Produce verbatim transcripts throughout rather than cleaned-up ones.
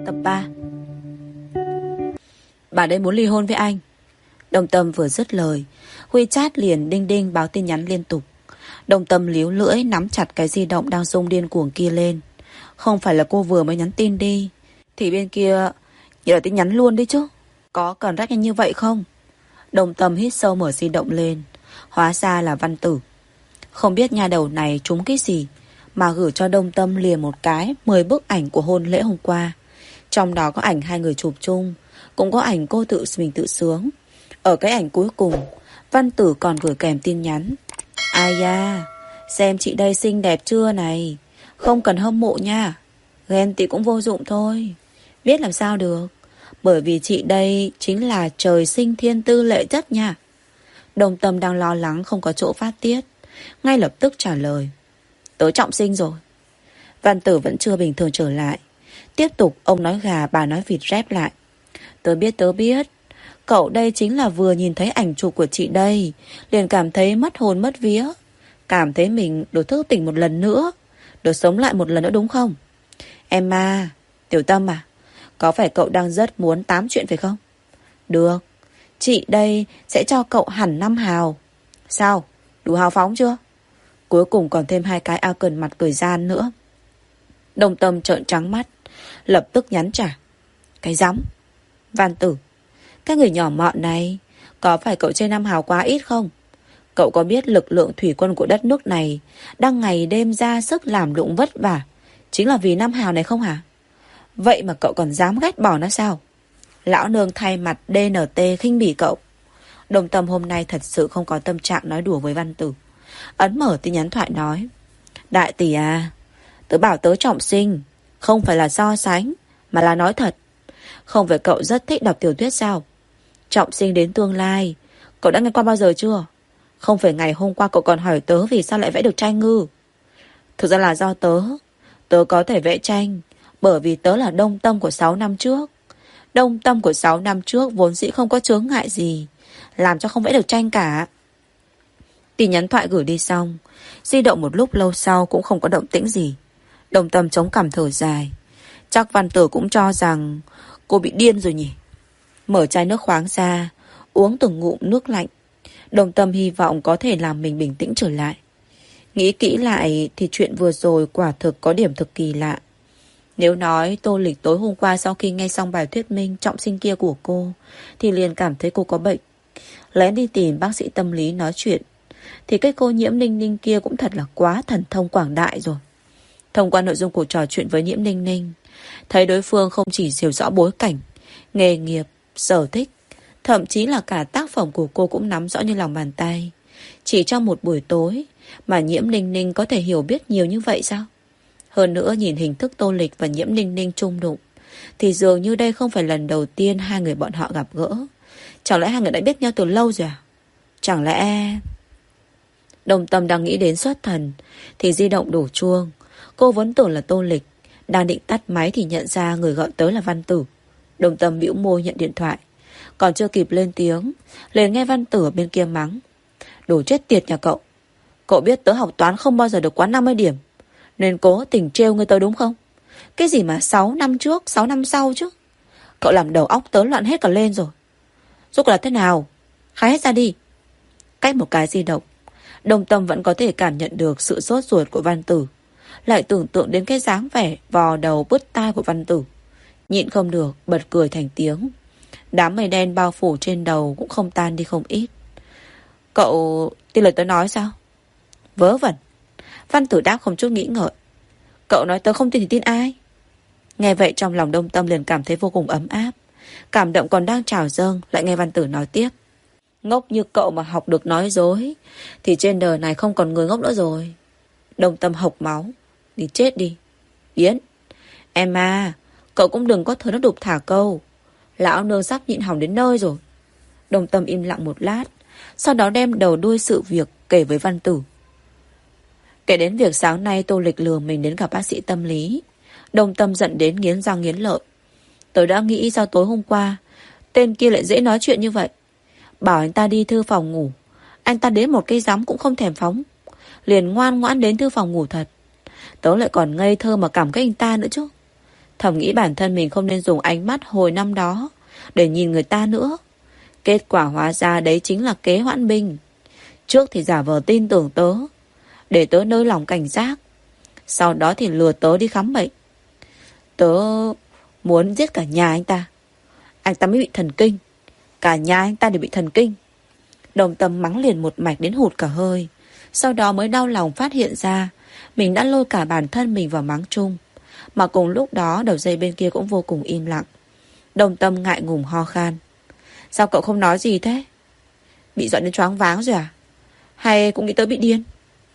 Tập ba. Bà đây muốn ly hôn với anh. Đồng Tâm vừa dứt lời, WeChat liền đinh đinh báo tin nhắn liên tục. Đồng Tâm líu lưỡi nắm chặt cái di động đang rung điên cuồng kia lên. Không phải là cô vừa mới nhắn tin đi thì bên kia nhớ tin nhắn luôn đi chứ. Có cần rách nhanh như vậy không? Đồng Tâm hít sâu mở di động lên. Hóa ra là Văn Tử. Không biết nhà đầu này trúng cái gì mà gửi cho Đồng Tâm liền một cái mười bức ảnh của hôn lễ hôm qua. Trong đó có ảnh hai người chụp chung, cũng có ảnh cô tự mình tự sướng. Ở cái ảnh cuối cùng, Văn Tử còn gửi kèm tin nhắn: ai da, xem chị đây xinh đẹp chưa này. Không cần hâm mộ nha, ghen tị cũng vô dụng thôi. Biết làm sao được, bởi vì chị đây chính là trời sinh thiên tư lệ chất nha. Đồng Tâm đang lo lắng không có chỗ phát tiết, ngay lập tức trả lời: tớ trọng sinh rồi. Văn Tử vẫn chưa bình thường trở lại. Tiếp tục ông nói gà bà nói vịt rép lại: tớ biết tớ biết. Cậu đây chính là vừa nhìn thấy ảnh chụp của chị đây liền cảm thấy mất hồn mất vía, cảm thấy mình được thức tỉnh một lần nữa, được sống lại một lần nữa đúng không? Em à, Tiểu Tâm à, có phải cậu đang rất muốn tám chuyện phải không? Được, chị đây sẽ cho cậu hẳn năm hào. Sao, đủ hào phóng chưa? Cuối cùng còn thêm hai cái icon mặt cười gian nữa. Đồng Tâm trợn trắng mắt, lập tức nhắn trả: cái rắm. Văn Tử, cái người nhỏ mọn này, có phải cậu chê năm hào quá ít không? Cậu có biết lực lượng thủy quân của đất nước này đang ngày đêm ra sức làm lụng vất vả chính là vì năm hào này không hả? Vậy mà cậu còn dám ghét bỏ nó sao? Lão nương thay mặt đê en tê khinh bỉ cậu. Đồng Tâm hôm nay thật sự không có tâm trạng nói đùa với Văn Tử. Ấn mở tin nhắn thoại nói: đại tỷ à, tớ bảo tớ trọng sinh, không phải là so sánh, mà là nói thật. Không phải cậu rất thích đọc tiểu thuyết sao? Trọng sinh đến tương lai, cậu đã nghe qua bao giờ chưa? Không phải ngày hôm qua cậu còn hỏi tớ vì sao lại vẽ được tranh ngư. Thực ra là do tớ Tớ có thể vẽ tranh bởi vì tớ là Đông Tâm của sáu năm trước. Đông Tâm của sáu năm trước vốn dĩ không có chướng ngại gì làm cho không vẽ được tranh cả. Tin nhắn thoại gửi đi xong, di động một lúc lâu sau cũng không có động tĩnh gì. Đồng Tâm chống cằm thở dài. Chắc Văn Tử cũng cho rằng cô bị điên rồi nhỉ. Mở chai nước khoáng ra, uống từng ngụm nước lạnh. Đồng Tâm hy vọng có thể làm mình bình tĩnh trở lại. Nghĩ kỹ lại thì chuyện vừa rồi quả thực có điểm thực kỳ lạ. Nếu nói Tô Lịch tối hôm qua sau khi nghe xong bài thuyết minh trọng sinh kia của cô thì liền cảm thấy cô có bệnh, lén đi tìm bác sĩ tâm lý nói chuyện, thì cái cô Nhiễm Ninh Ninh kia cũng thật là quá thần thông quảng đại rồi. Thông qua nội dung cuộc trò chuyện với Nhiễm Ninh Ninh, thấy đối phương không chỉ hiểu rõ bối cảnh, nghề nghiệp, sở thích, thậm chí là cả tác phẩm của cô cũng nắm rõ như lòng bàn tay. Chỉ trong một buổi tối mà Nhiễm Ninh Ninh có thể hiểu biết nhiều như vậy sao? Hơn nữa nhìn hình thức Tô Lịch và Nhiễm Ninh Ninh chung đụng thì dường như đây không phải lần đầu tiên hai người bọn họ gặp gỡ. Chẳng lẽ hai người đã biết nhau từ lâu rồi à? Chẳng lẽ... Đồng Tâm đang nghĩ đến xuất thần thì di động đổ chuông. Cô vẫn tưởng là Tô Lịch. Đang định tắt máy thì nhận ra người gọi tới là Văn Tử. Đồng Tâm bĩu môi nhận điện thoại. Còn chưa kịp lên tiếng liền nghe Văn Tử ở bên kia mắng: đồ chết tiệt nhà cậu. Cậu biết tớ học toán không bao giờ được quá năm mươi điểm nên cố tình trêu người tớ đúng không? Cái gì mà sáu năm trước, sáu năm sau chứ? Cậu làm đầu óc tớ loạn hết cả lên rồi. Rốt cuộc là thế nào? Khai hết ra đi. Cách một cái di động, Đồng Tâm vẫn có thể cảm nhận được sự sốt ruột của Văn Tử. Lại tưởng tượng đến cái dáng vẻ vò đầu bứt tai của Văn Tử, nhịn không được bật cười thành tiếng. Đám mây đen bao phủ trên đầu cũng không tan đi không ít. Cậu tin lời tớ nói sao? Vớ vẩn. Văn Tử đáp không chút nghĩ ngợi. Cậu nói tớ không tin thì tin ai? Nghe vậy trong lòng Đồng Tâm liền cảm thấy vô cùng ấm áp. Cảm động còn đang trào dâng, lại nghe Văn Tử nói tiếp: ngốc như cậu mà học được nói dối thì trên đời này không còn người ngốc nữa rồi. Đồng Tâm hộc máu: đi chết đi Yến. Em à, cậu cũng đừng có thừa nước đục thả câu. Lão nương sắp nhịn hỏng đến nơi rồi. Đồng Tâm im lặng một lát, sau đó đem đầu đuôi sự việc kể với Văn Tử. Kể đến việc sáng nay Tô Lịch lừa mình đến gặp bác sĩ tâm lý, Đồng Tâm giận đến nghiến răng nghiến lợi. Tôi đã nghĩ sao tối hôm qua tên kia lại dễ nói chuyện như vậy. Bảo anh ta đi thư phòng ngủ, anh ta đến một cây giám cũng không thèm phóng, liền ngoan ngoãn đến thư phòng ngủ thật. Tớ lại còn ngây thơ mà cảm kích anh ta nữa chứ. Thầm nghĩ bản thân mình không nên dùng ánh mắt hồi năm đó để nhìn người ta nữa. Kết quả hóa ra đấy chính là kế hoãn binh. Trước thì giả vờ tin tưởng tớ, để tớ nới lòng cảnh giác. Sau đó thì lừa tớ đi khám bệnh. Tớ muốn giết cả nhà anh ta. Anh ta mới bị thần kinh. Cả nhà anh ta đều bị thần kinh. Đồng Tâm mắng liền một mạch đến hụt cả hơi. Sau đó mới đau lòng phát hiện ra mình đã lôi cả bản thân mình vào mắng chung. Mà cùng lúc đó đầu dây bên kia cũng vô cùng im lặng. Đồng Tâm ngại ngùng ho khan. Sao cậu không nói gì thế? Bị dọa đến choáng váng rồi à? Hay cũng nghĩ tớ bị điên?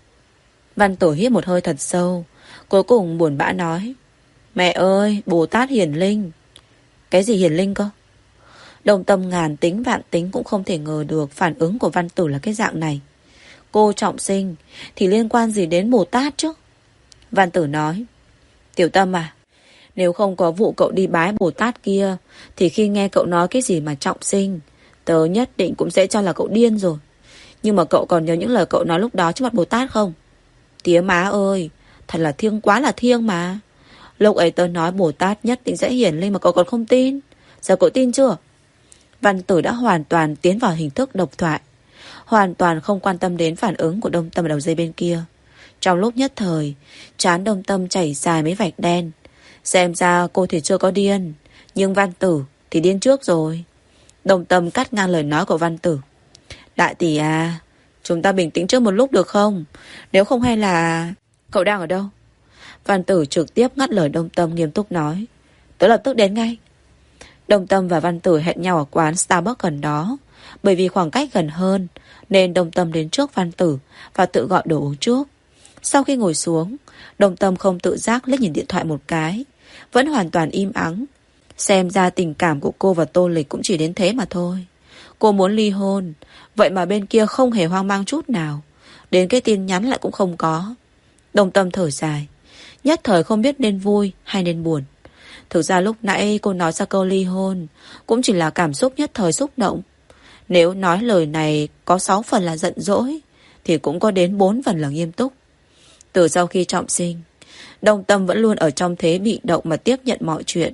Văn Tử hít một hơi thật sâu, cuối cùng buồn bã nói: Mẹ ơi, Bồ Tát hiển linh. Cái gì hiển linh cơ? Đồng Tâm ngàn tính vạn tính cũng không thể ngờ được phản ứng của Văn Tử là cái dạng này. Cô trọng sinh thì liên quan gì đến Bồ Tát chứ? Văn Tử nói: Tiểu Tâm à, nếu không có vụ cậu đi bái Bồ Tát kia, thì khi nghe cậu nói cái gì mà trọng sinh, tớ nhất định cũng sẽ cho là cậu điên rồi. Nhưng mà cậu còn nhớ những lời cậu nói lúc đó trước mặt Bồ Tát không? Tía má ơi, thật là thiêng quá là thiêng mà. Lúc ấy tớ nói Bồ Tát nhất định sẽ hiển linh mà cậu còn không tin. Giờ cậu tin chưa? Văn Tử đã hoàn toàn tiến vào hình thức độc thoại, hoàn toàn không quan tâm đến phản ứng của Đông Tâm ở đầu dây bên kia. Trong lúc nhất thời, trán Đông Tâm chảy dài mấy vạch đen. Xem ra cô thì chưa có điên, nhưng Văn Tử thì điên trước rồi. Đông Tâm cắt ngang lời nói của Văn Tử. Đại tỷ à, chúng ta bình tĩnh trước một lúc được không? Nếu không hay là... Cậu đang ở đâu? Văn Tử trực tiếp ngắt lời Đông Tâm, nghiêm túc nói: Tớ lập tức đến ngay. Đông Tâm và Văn Tử hẹn nhau ở quán Starbucks gần đó. Bởi vì khoảng cách gần hơn nên Đông Tâm đến trước Văn Tử và tự gọi đồ uống trước. Sau khi ngồi xuống, Đông Tâm không tự giác liếc nhìn điện thoại một cái, vẫn hoàn toàn im ắng. Xem ra tình cảm của cô và Tô Lịch cũng chỉ đến thế mà thôi. Cô muốn ly hôn, vậy mà bên kia không hề hoang mang chút nào. Đến cái tin nhắn lại cũng không có. Đông Tâm thở dài, nhất thời không biết nên vui hay nên buồn. Thực ra lúc nãy cô nói ra câu ly hôn cũng chỉ là cảm xúc nhất thời xúc động. Nếu nói lời này có sáu phần là giận dỗi, thì cũng có đến bốn phần là nghiêm túc. Từ sau khi trọng sinh, Đông Tâm vẫn luôn ở trong thế bị động mà tiếp nhận mọi chuyện.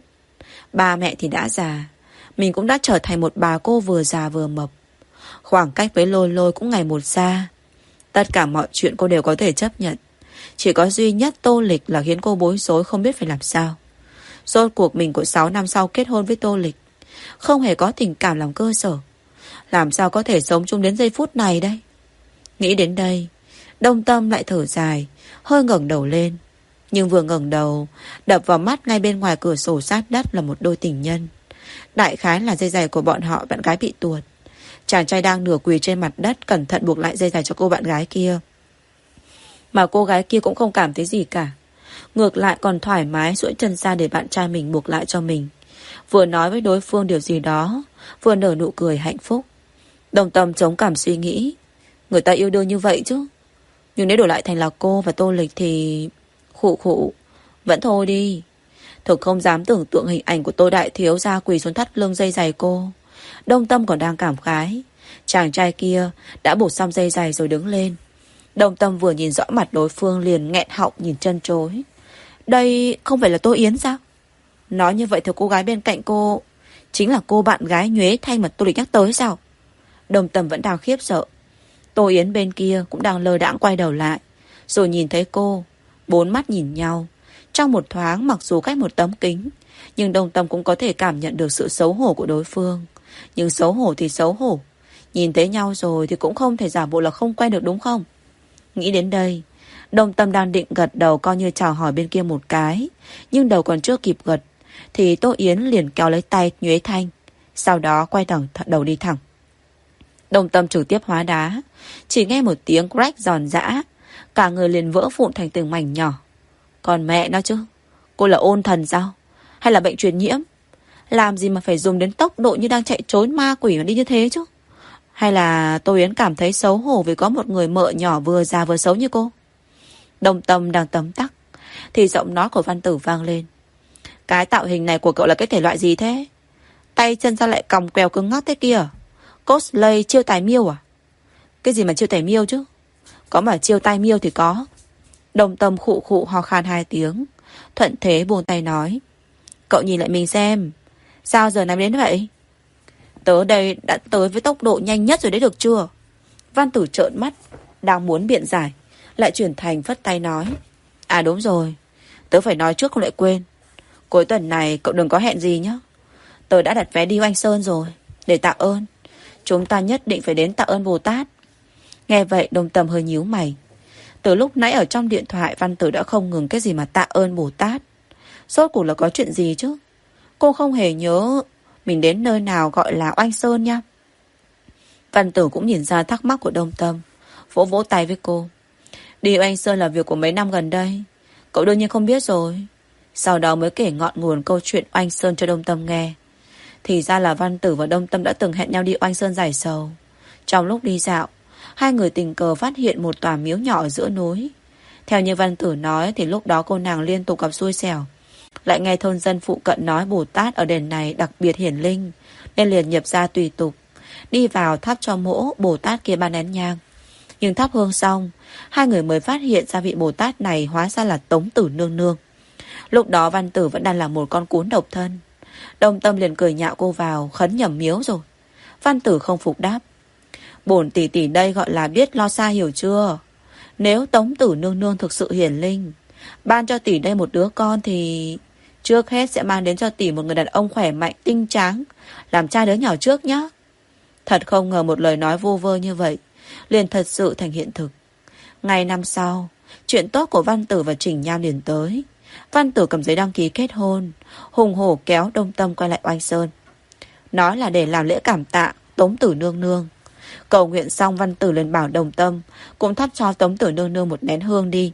Ba mẹ thì đã già, mình cũng đã trở thành một bà cô vừa già vừa mập. Khoảng cách với Lôi Lôi cũng ngày một xa. Tất cả mọi chuyện cô đều có thể chấp nhận. Chỉ có duy nhất Tô Lịch là khiến cô bối rối không biết phải làm sao. Rốt cuộc mình của sáu năm sau kết hôn với Tô Lịch, không hề có tình cảm làm cơ sở. Làm sao có thể sống chung đến giây phút này đây? Nghĩ đến đây, Đông Tâm lại thở dài, hơi ngẩng đầu lên. Nhưng vừa ngẩng đầu, đập vào mắt ngay bên ngoài cửa sổ sát đất là một đôi tình nhân. Đại khái là dây giày của bọn họ bạn gái bị tuột. Chàng trai đang nửa quỳ trên mặt đất cẩn thận buộc lại dây giày cho cô bạn gái kia. Mà cô gái kia cũng không cảm thấy gì cả, ngược lại còn thoải mái duỗi chân ra để bạn trai mình buộc lại cho mình. Vừa nói với đối phương điều gì đó, vừa nở nụ cười hạnh phúc. Đồng Tâm chống cảm suy nghĩ, người ta yêu đương như vậy chứ. Nhưng nếu đổi lại thành là cô và Tô Lịch thì... Khụ khụ, vẫn thôi đi. Thực không dám tưởng tượng hình ảnh của Tô Đại Thiếu gia quỳ xuống thắt lưng dây giày cô. Đông Tâm còn đang cảm khái. Chàng trai kia đã buộc xong dây giày rồi đứng lên. Đông Tâm vừa nhìn rõ mặt đối phương liền nghẹn họng nhìn chân chối. Đây không phải là Tô Yến sao? Nói như vậy thì cô gái bên cạnh cô chính là cô bạn gái nhuế thanh mà Tô Lịch nhắc tới sao? Đông Tâm vẫn đang khiếp sợ. Tô Yến bên kia cũng đang lơ đãng quay đầu lại, rồi nhìn thấy cô. Bốn mắt nhìn nhau. Trong một thoáng, mặc dù cách một tấm kính, nhưng Đông Tâm cũng có thể cảm nhận được sự xấu hổ của đối phương. Nhưng xấu hổ thì xấu hổ, nhìn thấy nhau rồi thì cũng không thể giả bộ là không quen được đúng không? Nghĩ đến đây, Đông Tâm đang định gật đầu coi như chào hỏi bên kia một cái, nhưng đầu còn chưa kịp gật thì Tô Yến liền kéo lấy tay Nhuế Thanh, sau đó quay thẳng đầu đi thẳng. Đông Tâm trực tiếp hóa đá, chỉ nghe một tiếng crack giòn giã, cả người liền vỡ vụn thành từng mảnh nhỏ. Còn mẹ nó chứ, cô là ôn thần sao? Hay là bệnh truyền nhiễm? Làm gì mà phải dùng đến tốc độ như đang chạy trốn ma quỷ mà đi như thế chứ? Hay là Tô Yến cảm thấy xấu hổ vì có một người mợ nhỏ vừa già vừa xấu như cô? Đông Tâm đang tấm tắc thì giọng nói của Văn Tử vang lên. Cái tạo hình này của cậu là cái thể loại gì thế? Tay chân sao lại còng quèo cứng ngắc thế kia? Cosplay chiêu tài miêu à? Cái gì mà chiêu tài miêu chứ? Có mà chiêu tai miêu thì có. Đông Tâm khụ khụ ho khan hai tiếng, thuận thế buông tay nói. Cậu nhìn lại mình xem. Sao giờ này đến vậy? Tớ đây đã tới với tốc độ nhanh nhất rồi đấy được chưa? Văn Tử trợn mắt, đang muốn biện giải, lại chuyển thành vất tay nói. À đúng rồi, tớ phải nói trước không lại quên. Cuối tuần này cậu đừng có hẹn gì nhé. Tớ đã đặt vé đi Oanh Sơn rồi. Để tạ ơn, chúng ta nhất định phải đến tạ ơn Bồ Tát. Nghe vậy Đồng Tâm hơi nhíu mày. Từ lúc nãy ở trong điện thoại Văn Tử đã không ngừng cái gì mà tạ ơn Bồ Tát. Rốt cuộc là có chuyện gì chứ? Cô không hề nhớ mình đến nơi nào gọi là Oanh Sơn nha. Văn Tử cũng nhìn ra thắc mắc của Đồng Tâm, vỗ vỗ tay với cô. Đi Oanh Sơn là việc của mấy năm gần đây, cậu đương nhiên không biết rồi. Sau đó mới kể ngọn nguồn câu chuyện Oanh Sơn cho Đồng Tâm nghe. Thì ra là Văn Tử và Đồng Tâm đã từng hẹn nhau đi Oanh Sơn giải sầu. Trong lúc đi dạo, hai người tình cờ phát hiện một tòa miếu nhỏ ở giữa núi. Theo như Văn Tử nói thì lúc đó cô nàng liên tục gặp xui xẻo, lại nghe thôn dân phụ cận nói Bồ Tát ở đền này đặc biệt hiển linh, nên liền nhập ra tùy tục, đi vào thắp cho mỗ Bồ Tát kia ba nén nhang. Nhưng thắp hương xong, hai người mới phát hiện ra vị Bồ Tát này hóa ra là Tống Tử Nương Nương. Lúc đó Văn Tử vẫn đang là một con cún độc thân. Đồng Tâm liền cười nhạo cô vào khấn nhầm miếu rồi. Văn Tử không phục đáp. Bổn tỷ tỷ đây gọi là biết lo xa hiểu chưa? Nếu Tống Tử Nương Nương thực sự hiển linh, ban cho tỷ đây một đứa con thì trước hết sẽ mang đến cho tỷ một người đàn ông khỏe mạnh tinh tráng, làm cha đứa nhỏ trước nhé. Thật không ngờ một lời nói vô vơ như vậy liền thật sự thành hiện thực. Ngày năm sau, chuyện tốt của Văn Tử và Trình Nham liền tới. Văn Tử cầm giấy đăng ký kết hôn, hùng hổ kéo Đồng Tâm quay lại Oanh Sơn, nói là để làm lễ cảm tạ Tống Tử Nương Nương. Cầu nguyện xong, Văn Tử liền bảo Đồng Tâm cũng thắp cho Tống Tử Nương Nương một nén hương đi.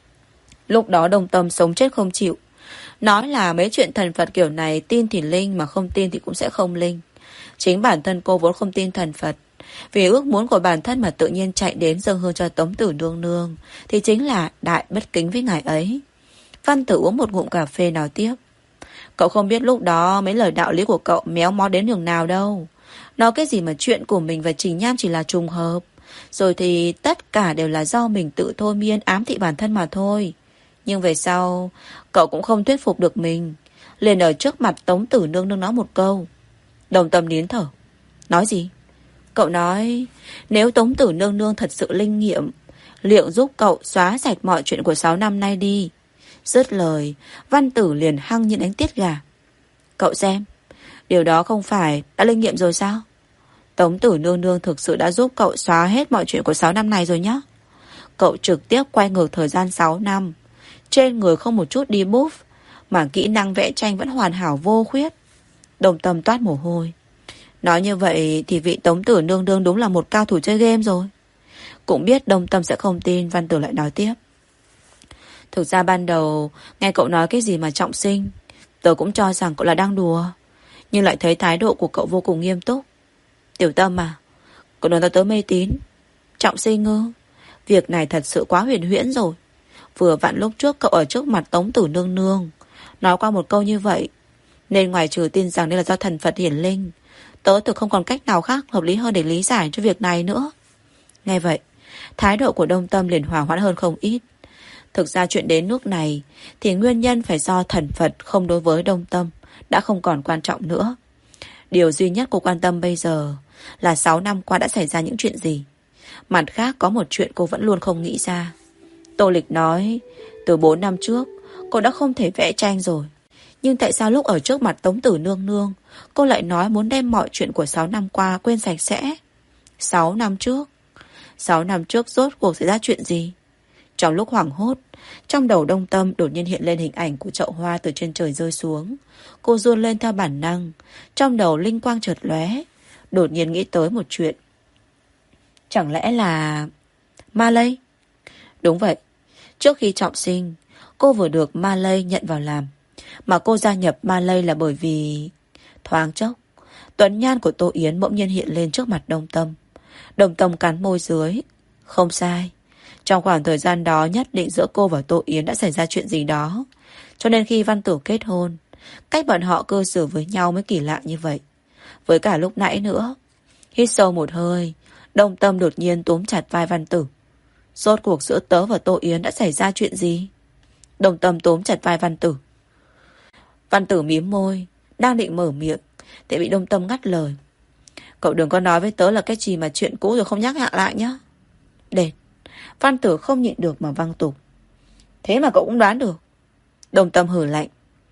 Lúc đó Đồng Tâm sống chết không chịu, nói là mấy chuyện thần Phật kiểu này tin thì linh, mà không tin thì cũng sẽ không linh. Chính bản thân cô vốn không tin thần Phật, vì ước muốn của bản thân mà tự nhiên chạy đến dâng hương cho Tống Tử Nương Nương thì chính là đại bất kính với ngài ấy. Văn Tử uống một ngụm cà phê nói tiếp. Cậu không biết lúc đó mấy lời đạo lý của cậu méo mó đến đường nào đâu. Nói cái gì mà chuyện của mình và Trình Nham chỉ là trùng hợp, rồi thì tất cả đều là do mình tự thôi miên ám thị bản thân mà thôi. Nhưng về sau cậu cũng không thuyết phục được mình, liền ở trước mặt Tống Tử Nương Nương nói một câu. Đồng Tâm nín thở. Nói gì? Cậu nói nếu Tống Tử Nương Nương thật sự linh nghiệm, liệu giúp cậu xóa sạch mọi chuyện của sáu năm nay đi. Dứt lời, Văn Tử liền hăng như đánh tiết gà. Cậu xem, điều đó không phải đã linh nghiệm rồi sao? Tống Tử Nương Nương thực sự đã giúp cậu xóa hết mọi chuyện của sáu năm này rồi nhá. Cậu trực tiếp quay ngược thời gian sáu năm, trên người không một chút đi buff, mà kỹ năng vẽ tranh vẫn hoàn hảo vô khuyết. Đồng Tâm toát mồ hôi. Nói như vậy thì vị Tống Tử Nương Nương đúng là một cao thủ chơi game rồi. Cũng biết Đồng Tâm sẽ không tin, Văn Tử lại nói tiếp. Thực ra ban đầu nghe cậu nói cái gì mà trọng sinh, tớ cũng cho rằng cậu là đang đùa, nhưng lại thấy thái độ của cậu vô cùng nghiêm túc. Tiểu Tâm à, cậu nói tớ tớ mê tín. Trọng sinh ư? Việc này thật sự quá huyền huyễn rồi. Vừa vặn lúc trước cậu ở trước mặt Tống Tử Nương Nương nói qua một câu như vậy, nên ngoài trừ tin rằng đây là do thần Phật hiển linh, tớ thực không còn cách nào khác hợp lý hơn để lý giải cho việc này nữa. Nghe vậy, thái độ của Đồng Tâm liền hòa hoãn hơn không ít. Thực ra chuyện đến nước này thì nguyên nhân phải do thần Phật không đối với Đồng Tâm đã không còn quan trọng nữa. Điều duy nhất cô quan tâm bây giờ là sáu năm qua đã xảy ra những chuyện gì. Mặt khác có một chuyện cô vẫn luôn không nghĩ ra. Tô Lịch nói từ bốn năm trước cô đã không thể vẽ tranh rồi, nhưng tại sao lúc ở trước mặt Tống Tử Nương Nương cô lại nói muốn đem mọi chuyện của sáu năm qua quên sạch sẽ? Sáu năm trước Sáu năm trước rốt cuộc xảy ra chuyện gì? Trong lúc hoảng hốt, trong đầu Đồng Tâm đột nhiên hiện lên hình ảnh của chậu hoa từ trên trời rơi xuống. Cô run lên theo bản năng, trong đầu linh quang chợt lóe, đột nhiên nghĩ tới một chuyện. Chẳng lẽ là Ma Lây? Đúng vậy, trước khi trọng sinh, cô vừa được Ma Lây nhận vào làm. Mà cô gia nhập Ma Lây là bởi vì... Thoáng chốc, tuấn nhan của Tô Yến bỗng nhiên hiện lên trước mặt Đồng Tâm. Đồng Tâm cắn môi dưới. Không sai, trong khoảng thời gian đó nhất định giữa cô và Tô Yến đã xảy ra chuyện gì đó, cho nên khi Văn Tử kết hôn, cách bọn họ cư xử với nhau mới kỳ lạ như vậy. Với cả lúc nãy nữa. Hít sâu một hơi, Đồng Tâm đột nhiên túm chặt vai Văn Tử. Rốt cuộc giữa tớ và Tô Yến đã xảy ra chuyện gì? Đồng Tâm túm chặt vai Văn Tử. Văn Tử mím môi, đang định mở miệng thì bị Đông Tâm ngắt lời. Cậu đừng có nói với tớ là cái gì mà chuyện cũ rồi không nhắc hạ lại nhá. Đệt. Văn Tử không nhịn được mà văng tục. Thế mà cậu cũng đoán được. Đông Tâm hừ lạnh.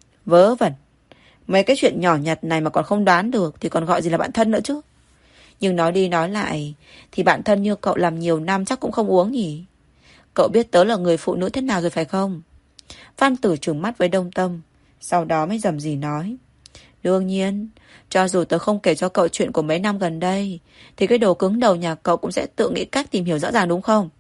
Vớ vẩn. Mấy cái chuyện nhỏ nhặt này mà còn không đoán được thì còn gọi gì là bạn thân nữa chứ. Nhưng nói đi nói lại thì bạn thân như cậu làm nhiều năm chắc cũng không uống nhỉ. Cậu biết tớ là người phụ nữ thế nào rồi phải không? Văn Tử trừng mắt với Đông Tâm, sau đó mới rầm rì nói. Đương nhiên, cho dù tớ không kể cho cậu chuyện của mấy năm gần đây thì cái đồ cứng đầu nhà cậu cũng sẽ tự nghĩ cách tìm hiểu rõ ràng đúng không?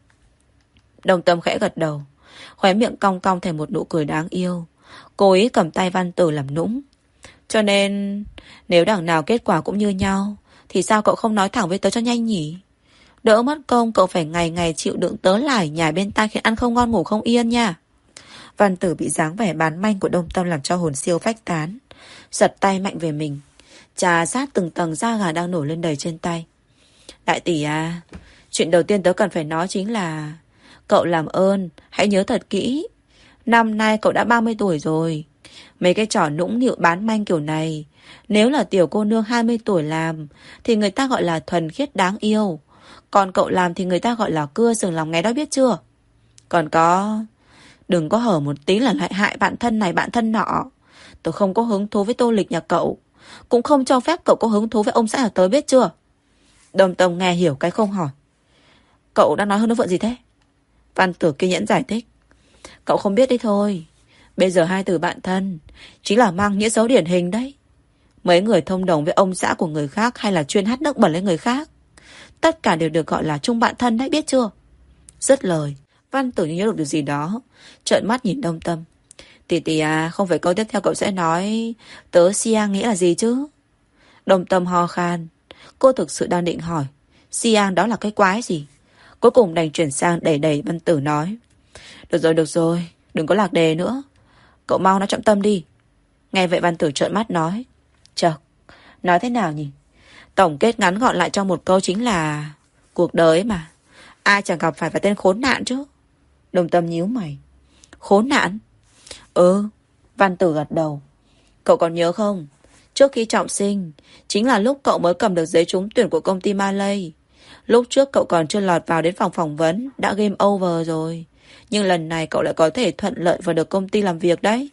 Đông Tâm khẽ gật đầu, khóe miệng cong cong thành một nụ cười đáng yêu. Cố ý cầm tay Văn Tử làm nũng. Cho nên nếu đằng nào kết quả cũng như nhau thì sao cậu không nói thẳng với tớ cho nhanh nhỉ? Đỡ mất công cậu phải ngày ngày chịu đựng tớ lải nhải bên tai khiến ăn không ngon ngủ không yên nha. Văn Tử bị dáng vẻ bán manh của Đông Tâm làm cho hồn siêu phách tán, giật tay mạnh về mình, chà sát từng tầng da gà đang nổi lên đầy trên tay. Đại tỷ à, chuyện đầu tiên tớ cần phải nói chính là cậu làm ơn hãy nhớ thật kỹ. Năm nay cậu đã ba mươi tuổi rồi. Mấy cái trò nũng nịu bán manh kiểu này, nếu là tiểu cô nương hai mươi tuổi làm thì người ta gọi là thuần khiết đáng yêu. Còn cậu làm thì người ta gọi là cưa sừng lòng nghe đó, biết chưa? Còn có, đừng có hở một tí là lại hại bạn thân này bạn thân nọ. Tôi không có hứng thú với Tô Lịch nhà cậu, cũng không cho phép cậu có hứng thú với ông xã nhà tớ, biết chưa? Đồng Tông nghe hiểu cái không hỏi. Cậu đang nói hơn nó vợ gì thế? Văn Tử kiên nhẫn giải thích. Cậu không biết đấy thôi. Bây giờ hai từ bạn thân chính là mang nghĩa xấu điển hình đấy. Mấy người thông đồng với ông xã của người khác hay là chuyên hát nước bẩn lên người khác, tất cả đều được gọi là chung bạn thân đấy, biết chưa? Dứt lời, Văn Tử như nhớ được điều gì đó, trợn mắt nhìn Đông Tâm. Tỷ tỷ à, không phải câu tiếp theo cậu sẽ nói tớ Siang nghĩa là gì chứ? Đông Tâm ho khan. Cô thực sự đang định hỏi Siang đó là cái quái gì, cuối cùng đành chuyển sang đẩy đẩy Văn Tử nói. Được rồi, được rồi, đừng có lạc đề nữa. Cậu mau nói trọng tâm đi. Nghe vậy Văn Tử trợn mắt nói. Chật, nói thế nào nhỉ? Tổng kết ngắn gọn lại trong một câu chính là cuộc đời mà, ai chẳng gặp phải phải tên khốn nạn chứ. Đồng Tâm nhíu mày. Khốn nạn? Ừ, Văn Tử gật đầu. Cậu còn nhớ không? Trước khi trọng sinh chính là lúc cậu mới cầm được giấy trúng tuyển của công ty Malay. Lúc trước cậu còn chưa lọt vào đến phòng phỏng vấn đã game over rồi. Nhưng lần này cậu lại có thể thuận lợi vào được công ty làm việc đấy.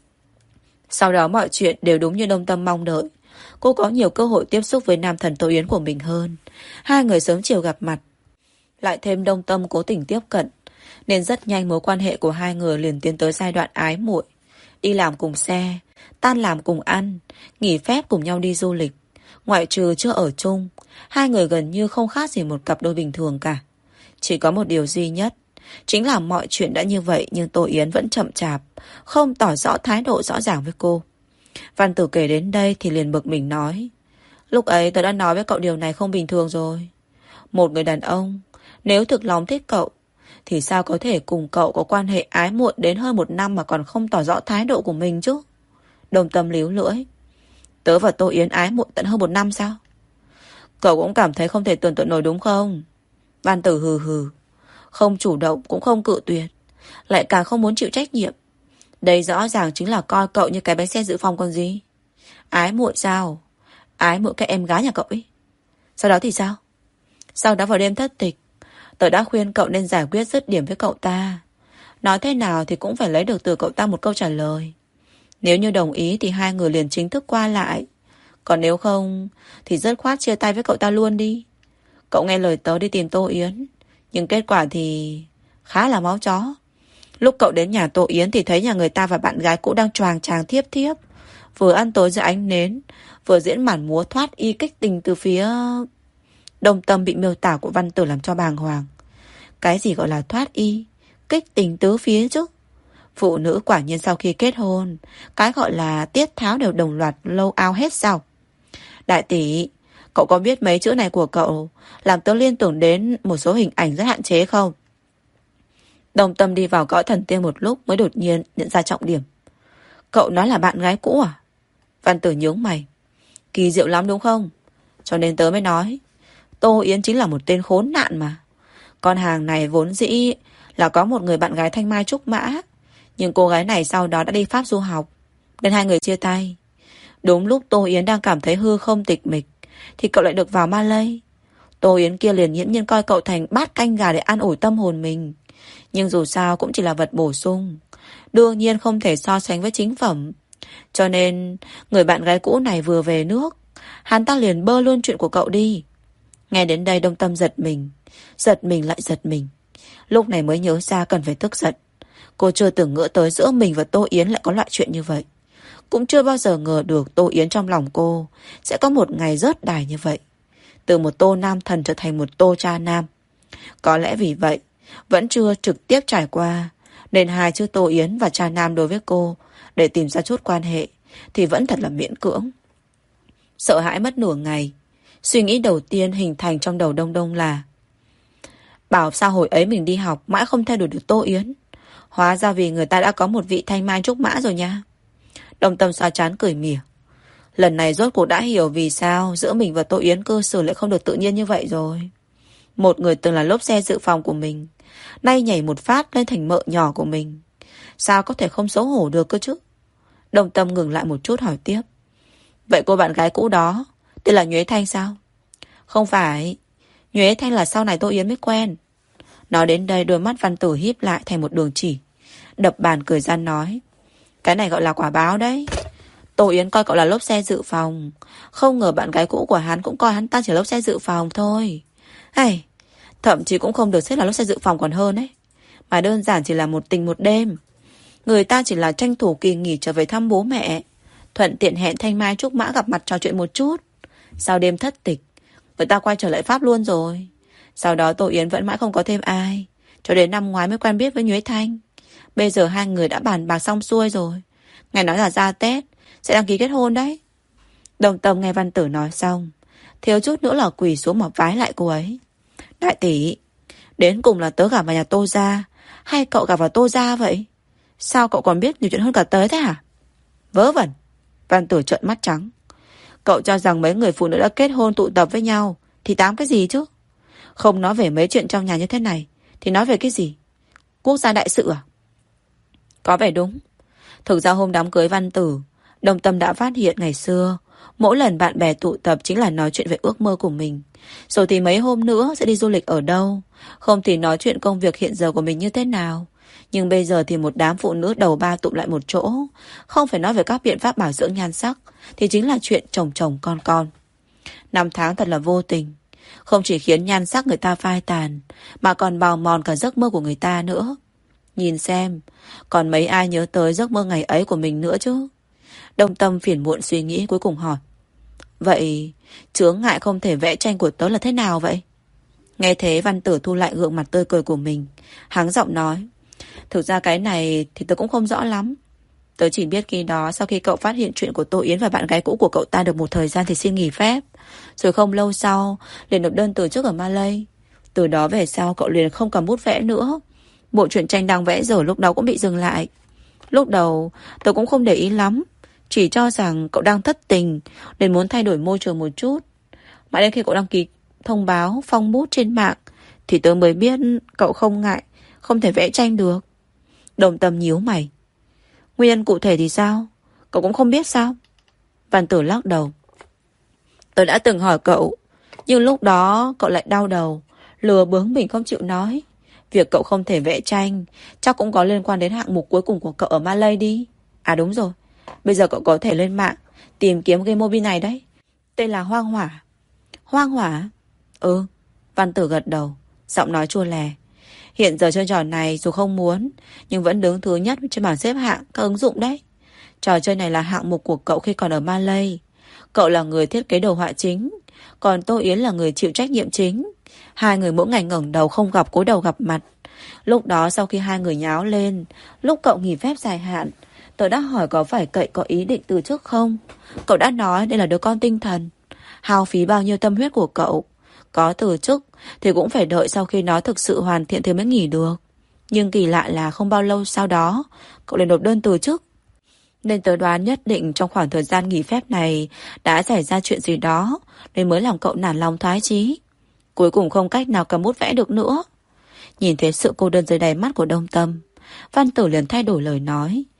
Sau đó mọi chuyện đều đúng như Đông Tâm mong đợi. Cô có nhiều cơ hội tiếp xúc với nam thần Tô Yến của mình hơn. Hai người sớm chiều gặp mặt. Lại thêm Đông Tâm cố tình tiếp cận, nên rất nhanh mối quan hệ của hai người liền tiến tới giai đoạn ái muội. Đi làm cùng xe, tan làm cùng ăn, nghỉ phép cùng nhau đi du lịch. Ngoại trừ chưa ở chung, hai người gần như không khác gì một cặp đôi bình thường cả. Chỉ có một điều duy nhất, chính là mọi chuyện đã như vậy nhưng Tô Yến vẫn chậm chạp, không tỏ rõ thái độ rõ ràng với cô. Văn Tử kể đến đây thì liền bực mình nói. Lúc ấy tớ đã nói với cậu điều này không bình thường rồi. Một người đàn ông, nếu thực lòng thích cậu, thì sao có thể cùng cậu có quan hệ ái muội đến hơn một năm mà còn không tỏ rõ thái độ của mình chứ? Đồng Tâm líu lưỡi. Tớ và Tô Yến ái muội tận hơn một năm sao? Cậu cũng cảm thấy không thể tưởng tượng nổi đúng không? Văn Tử hừ hừ. Không chủ động cũng không cự tuyệt, lại càng không muốn chịu trách nhiệm. Đây rõ ràng chính là coi cậu như cái bánh xe dự phòng còn gì. Ái muội sao? Ái muội cái em gái nhà cậu ấy. Sau đó thì sao? Sau đó vào đêm thất tịch, tớ đã khuyên cậu nên giải quyết dứt điểm với cậu ta. Nói thế nào thì cũng phải lấy được từ cậu ta một câu trả lời. Nếu như đồng ý thì hai người liền chính thức qua lại. Còn nếu không thì dứt khoát chia tay với cậu ta luôn đi. Cậu nghe lời tớ đi tìm Tô Yến, nhưng kết quả thì khá là máu chó. Lúc cậu đến nhà Tô Yến thì thấy nhà người ta và bạn gái cũ đang choàng chàng thiếp thiếp, vừa ăn tối dưới ánh nến, vừa diễn màn múa thoát y kích tình từ phía... Đông Tâm bị miêu tả của Văn Tử làm cho bàng hoàng. Cái gì gọi là thoát y kích tình tứ phía chứ? Phụ nữ quả nhiên sau khi kết hôn, cái gọi là tiết tháo đều đồng loạt lâu ao hết sao? Đại tỷ, cậu có biết mấy chữ này của cậu làm tớ liên tưởng đến một số hình ảnh rất hạn chế không? Đồng Tâm đi vào gõ thần tiên một lúc mới đột nhiên nhận ra trọng điểm. Cậu nói là bạn gái cũ à? Văn Tử nhướng mày. Kỳ diệu lắm đúng không? Cho nên tớ mới nói Tô Yến chính là một tên khốn nạn mà. Con hàng này vốn dĩ là có một người bạn gái thanh mai trúc mã, nhưng cô gái này sau đó đã đi Pháp du học, Nên hai người chia tay. Đúng lúc Tô Yến đang cảm thấy hư không tịch mịch thì cậu lại được vào Malay. Tô Yến kia liền nghiễm nhiên coi cậu thành bát canh gà để an ủi tâm hồn mình. Nhưng dù sao cũng chỉ là vật bổ sung, đương nhiên không thể so sánh với chính phẩm. Cho nên người bạn gái cũ này vừa về nước, hắn ta liền bơ luôn chuyện của cậu đi. Nghe đến đây Đông Tâm giật mình. Giật mình lại giật mình. Lúc này mới nhớ ra cần phải tức giận. Cô chưa từng ngỡ tới giữa mình và Tô Yến lại có loại chuyện như vậy. Cũng chưa bao giờ ngờ được Tô Yến trong lòng cô sẽ có một ngày rớt đài như vậy. Từ một Tô Nam thần trở thành một Tô cha nam. Có lẽ vì vậy vẫn chưa trực tiếp trải qua, nên hai chữ Tô Yến và cha nam đối với cô để tìm ra chút quan hệ thì vẫn thật là miễn cưỡng. Sợ hãi mất nửa ngày. Suy nghĩ đầu tiên hình thành trong đầu Đông Đông là: bảo sao hồi ấy mình đi học mãi không theo đuổi được Tô Yến. Hóa ra vì người ta đã có một vị thanh mai trúc mã rồi nha. Đông Tâm xoa trán cười mỉa. Lần này rốt cuộc đã hiểu vì sao giữa mình và Tô Yến cư xử lại không được tự nhiên như vậy rồi. Một người từng là lốp xe dự phòng của mình, nay nhảy một phát lên thành mợ nhỏ của mình. Sao có thể không xấu hổ được cơ chứ? Đông Tâm ngừng lại một chút hỏi tiếp. Vậy cô bạn gái cũ đó tên là Nhuế Thanh sao? Không phải. Nhuế Thanh là sau này Tô Yến mới quen. Nói đến đây đôi mắt Văn Tử híp lại thành một đường chỉ, đập bàn cười gian nói: cái này gọi là quả báo đấy. Tô Yến coi cậu là lốp xe dự phòng, không ngờ bạn gái cũ của hắn cũng coi hắn ta chỉ lốp xe dự phòng thôi. Hay, thậm chí cũng không được xếp là lốp xe dự phòng còn hơn ấy. Mà đơn giản chỉ là một tình một đêm. Người ta chỉ là tranh thủ kỳ nghỉ trở về thăm bố mẹ, thuận tiện hẹn thanh mai trúc mã gặp mặt trò chuyện một chút. Sau đêm thất tịch, người ta quay trở lại Pháp luôn rồi. Sau đó Tô Yến vẫn mãi không có thêm ai, cho đến năm ngoái mới quen biết với Nhuế Thanh. Bây giờ hai người đã bàn bạc xong xuôi rồi. Ngày nói là ra Tết sẽ đăng ký kết hôn đấy. Đồng Tâm nghe Văn Tử nói xong, thiếu chút nữa là quỳ xuống mà vái lại cô ấy. Đại tỷ, đến cùng là tớ gặp vào nhà Tô gia hay cậu gặp vào Tô gia vậy? Sao cậu còn biết nhiều chuyện hơn cả tớ thế hả? Vớ vẩn. Văn Tử trợn mắt trắng. Cậu cho rằng mấy người phụ nữ đã kết hôn tụ tập với nhau thì tám cái gì chứ? Không nói về mấy chuyện trong nhà như thế này thì nói về cái gì? Quốc gia đại sự à? Có vẻ đúng. Thực ra hôm đám cưới Văn Tử, Đồng Tâm đã phát hiện ngày xưa mỗi lần bạn bè tụ tập chính là nói chuyện về ước mơ của mình. Rồi thì mấy hôm nữa sẽ đi du lịch ở đâu, không thì nói chuyện công việc hiện giờ của mình như thế nào. Nhưng bây giờ thì một đám phụ nữ đầu ba tụm lại một chỗ, không phải nói về các biện pháp bảo dưỡng nhan sắc thì chính là chuyện chồng chồng con con. Năm tháng thật là vô tình, không chỉ khiến nhan sắc người ta phai tàn mà còn bào mòn cả giấc mơ của người ta nữa. Nhìn xem, còn mấy ai nhớ tới giấc mơ ngày ấy của mình nữa chứ? Đông Tâm phiền muộn suy nghĩ cuối cùng hỏi: vậy chướng ngại không thể vẽ tranh của tớ là thế nào vậy? Nghe thế Văn Tử thu lại gương mặt tươi cười của mình, hắng giọng nói: thực ra cái này thì tớ cũng không rõ lắm. Tớ chỉ biết khi đó sau khi cậu phát hiện chuyện của Tô Yến và bạn gái cũ của cậu ta được một thời gian thì xin nghỉ phép. Rồi không lâu sau liền nộp đơn từ chức ở Malay. Từ đó về sau cậu liền không cầm bút vẽ nữa. Bộ truyện tranh đang vẽ rồi lúc đó cũng bị dừng lại. Lúc đầu tớ cũng không để ý lắm, chỉ cho rằng cậu đang thất tình nên muốn thay đổi môi trường một chút. Mãi đến khi cậu đăng ký thông báo phong bút trên mạng thì tớ mới biết cậu không ngại không thể vẽ tranh được. Đồng Tâm nhíu mày. Nguyên nhân cụ thể thì sao? Cậu cũng không biết sao? Văn Tử lắc đầu. Tớ đã từng hỏi cậu, nhưng lúc đó cậu lại đau đầu, lừa bướng mình không chịu nói. Việc cậu không thể vẽ tranh chắc cũng có liên quan đến hạng mục cuối cùng của cậu ở Malay đi. À đúng rồi, bây giờ cậu có thể lên mạng tìm kiếm game mobile này đấy. Tên là Hoang Hỏa. Hoang Hỏa? Ừ. Văn Tử gật đầu, giọng nói chua lè. Hiện giờ chơi trò này dù không muốn nhưng vẫn đứng thứ nhất trên bảng xếp hạng các ứng dụng đấy. Trò chơi này là hạng mục của cậu khi còn ở Malay. Cậu là người thiết kế đồ họa chính, còn Tô Yến là người chịu trách nhiệm chính. Hai người mỗi ngày ngẩng đầu không gặp cúi đầu gặp mặt. Lúc đó sau khi hai người nháo lên, lúc cậu nghỉ phép dài hạn, tớ đã hỏi có phải cậy có ý định từ chức không. Cậu đã nói đây là đứa con tinh thần. Hao phí bao nhiêu tâm huyết của cậu. Có từ chức thì cũng phải đợi sau khi nó thực sự hoàn thiện thì mới nghỉ được. Nhưng kỳ lạ là không bao lâu sau đó cậu liền nộp đơn từ chức. Nên tớ đoán nhất định trong khoảng thời gian nghỉ phép này đã xảy ra chuyện gì đó nên mới làm cậu nản lòng thoái chí. Cuối cùng không cách nào cầm bút vẽ được nữa. Nhìn thấy sự cô đơn dưới đáy mắt của Đông Tâm, Văn Tử liền thay đổi lời nói,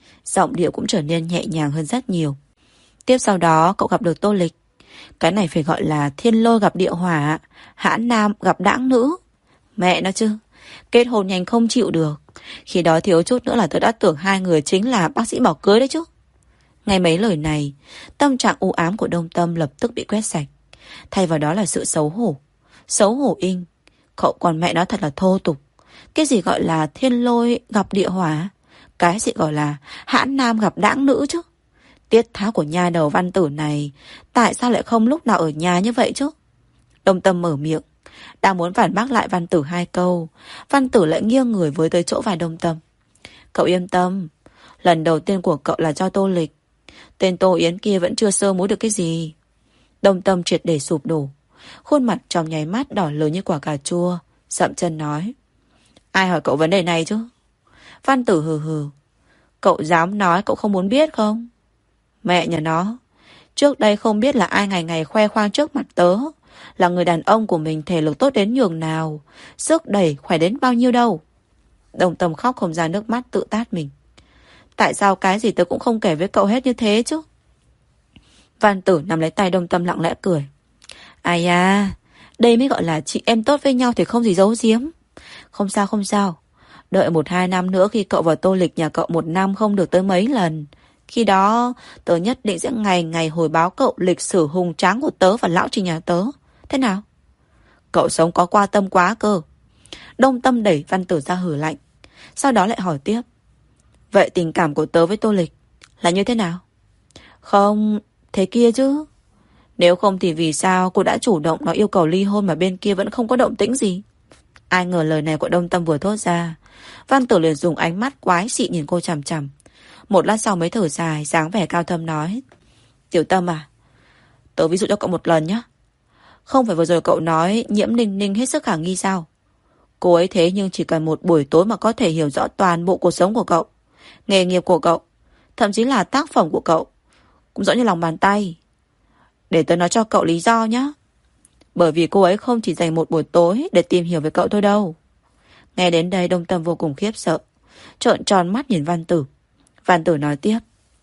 Giọng điệu cũng trở nên nhẹ nhàng hơn rất nhiều. Tiếp sau đó cậu gặp được Tô Lịch. Cái này phải gọi là thiên lôi gặp địa hỏa, hãn nam gặp đãng nữ. Mẹ nó chứ, kết hôn nhanh không chịu được. Khi đó thiếu chút nữa là tớ đã tưởng hai người chính là bác sĩ bảo cưới đấy chứ. Ngay mấy lời này, tâm trạng u ám của Đông Tâm lập tức bị quét sạch. Thay vào đó là sự xấu hổ. Xấu hổ inh. Cậu còn mẹ nó thật là thô tục. Cái gì gọi là thiên lôi gặp địa hỏa, cái gì gọi là hãn nam gặp đãng nữ chứ. Tiết tháo của nha đầu Văn Tử này, tại sao lại không lúc nào ở nhà như vậy chứ? Đông Tâm mở miệng, đang muốn phản bác lại Văn Tử hai câu, Văn Tử lại nghiêng người với tới chỗ vai Đông Tâm. Cậu yên tâm, lần đầu tiên của cậu là cho Tô Lịch. Tên Tô Yến kia vẫn chưa sơ múi được cái gì. Đông Tâm triệt để sụp đổ, khuôn mặt trong nháy mắt đỏ lớn như quả cà chua, dậm chân nói: Ai hỏi cậu vấn đề này chứ? Văn Tử hừ hừ. Cậu dám nói cậu không muốn biết không? Mẹ nhà nó, trước đây không biết là ai ngày ngày khoe khoang trước mặt tớ là người đàn ông của mình thể lực tốt đến nhường nào, sức đẩy khỏe đến bao nhiêu đâu. Đông Tâm khóc không ra nước mắt tự tát mình. Tại sao cái gì tớ cũng không kể với cậu hết như thế chứ? Văn Tử nắm lấy tay Đông Tâm lặng lẽ cười. Ai à, đây mới gọi là chị em tốt với nhau thì không gì giấu giếm. Không sao không sao, đợi một hai năm nữa khi cậu vào Tô Lịch nhà cậu một năm không được tới mấy lần, khi đó tớ nhất định sẽ ngày ngày hồi báo cậu lịch sử hùng tráng của tớ và lão trình nhà tớ. Thế nào? Cậu sống có qua tâm quá cơ. Đông Tâm đẩy Văn Tử ra hử lạnh, sau đó lại hỏi tiếp. Vậy tình cảm của tớ với Tô Lịch là như thế nào? Không, thế kia chứ. Nếu không thì vì sao cô đã chủ động nói yêu cầu ly hôn mà bên kia vẫn không có động tĩnh gì? Ai ngờ lời này của Đông Tâm vừa thốt ra, Văn Tử liền dùng ánh mắt quái dị nhìn cô chằm chằm. Một lát sau mới thở dài, dáng vẻ cao thâm nói. Tiểu Tâm à, tớ ví dụ cho cậu một lần nhé. Không phải vừa rồi cậu nói Nhiễm Ninh Ninh hết sức khả nghi sao? Cô ấy thế nhưng chỉ cần một buổi tối mà có thể hiểu rõ toàn bộ cuộc sống của cậu, nghề nghiệp của cậu, thậm chí là tác phẩm của cậu, cũng rõ như lòng bàn tay. Để tớ nói cho cậu lý do nhé. Bởi vì cô ấy không chỉ dành một buổi tối để tìm hiểu về cậu thôi đâu. Nghe đến đây Đông Tâm vô cùng khiếp sợ, trợn tròn mắt nhìn Văn Tử. Văn Tử nói tiếp.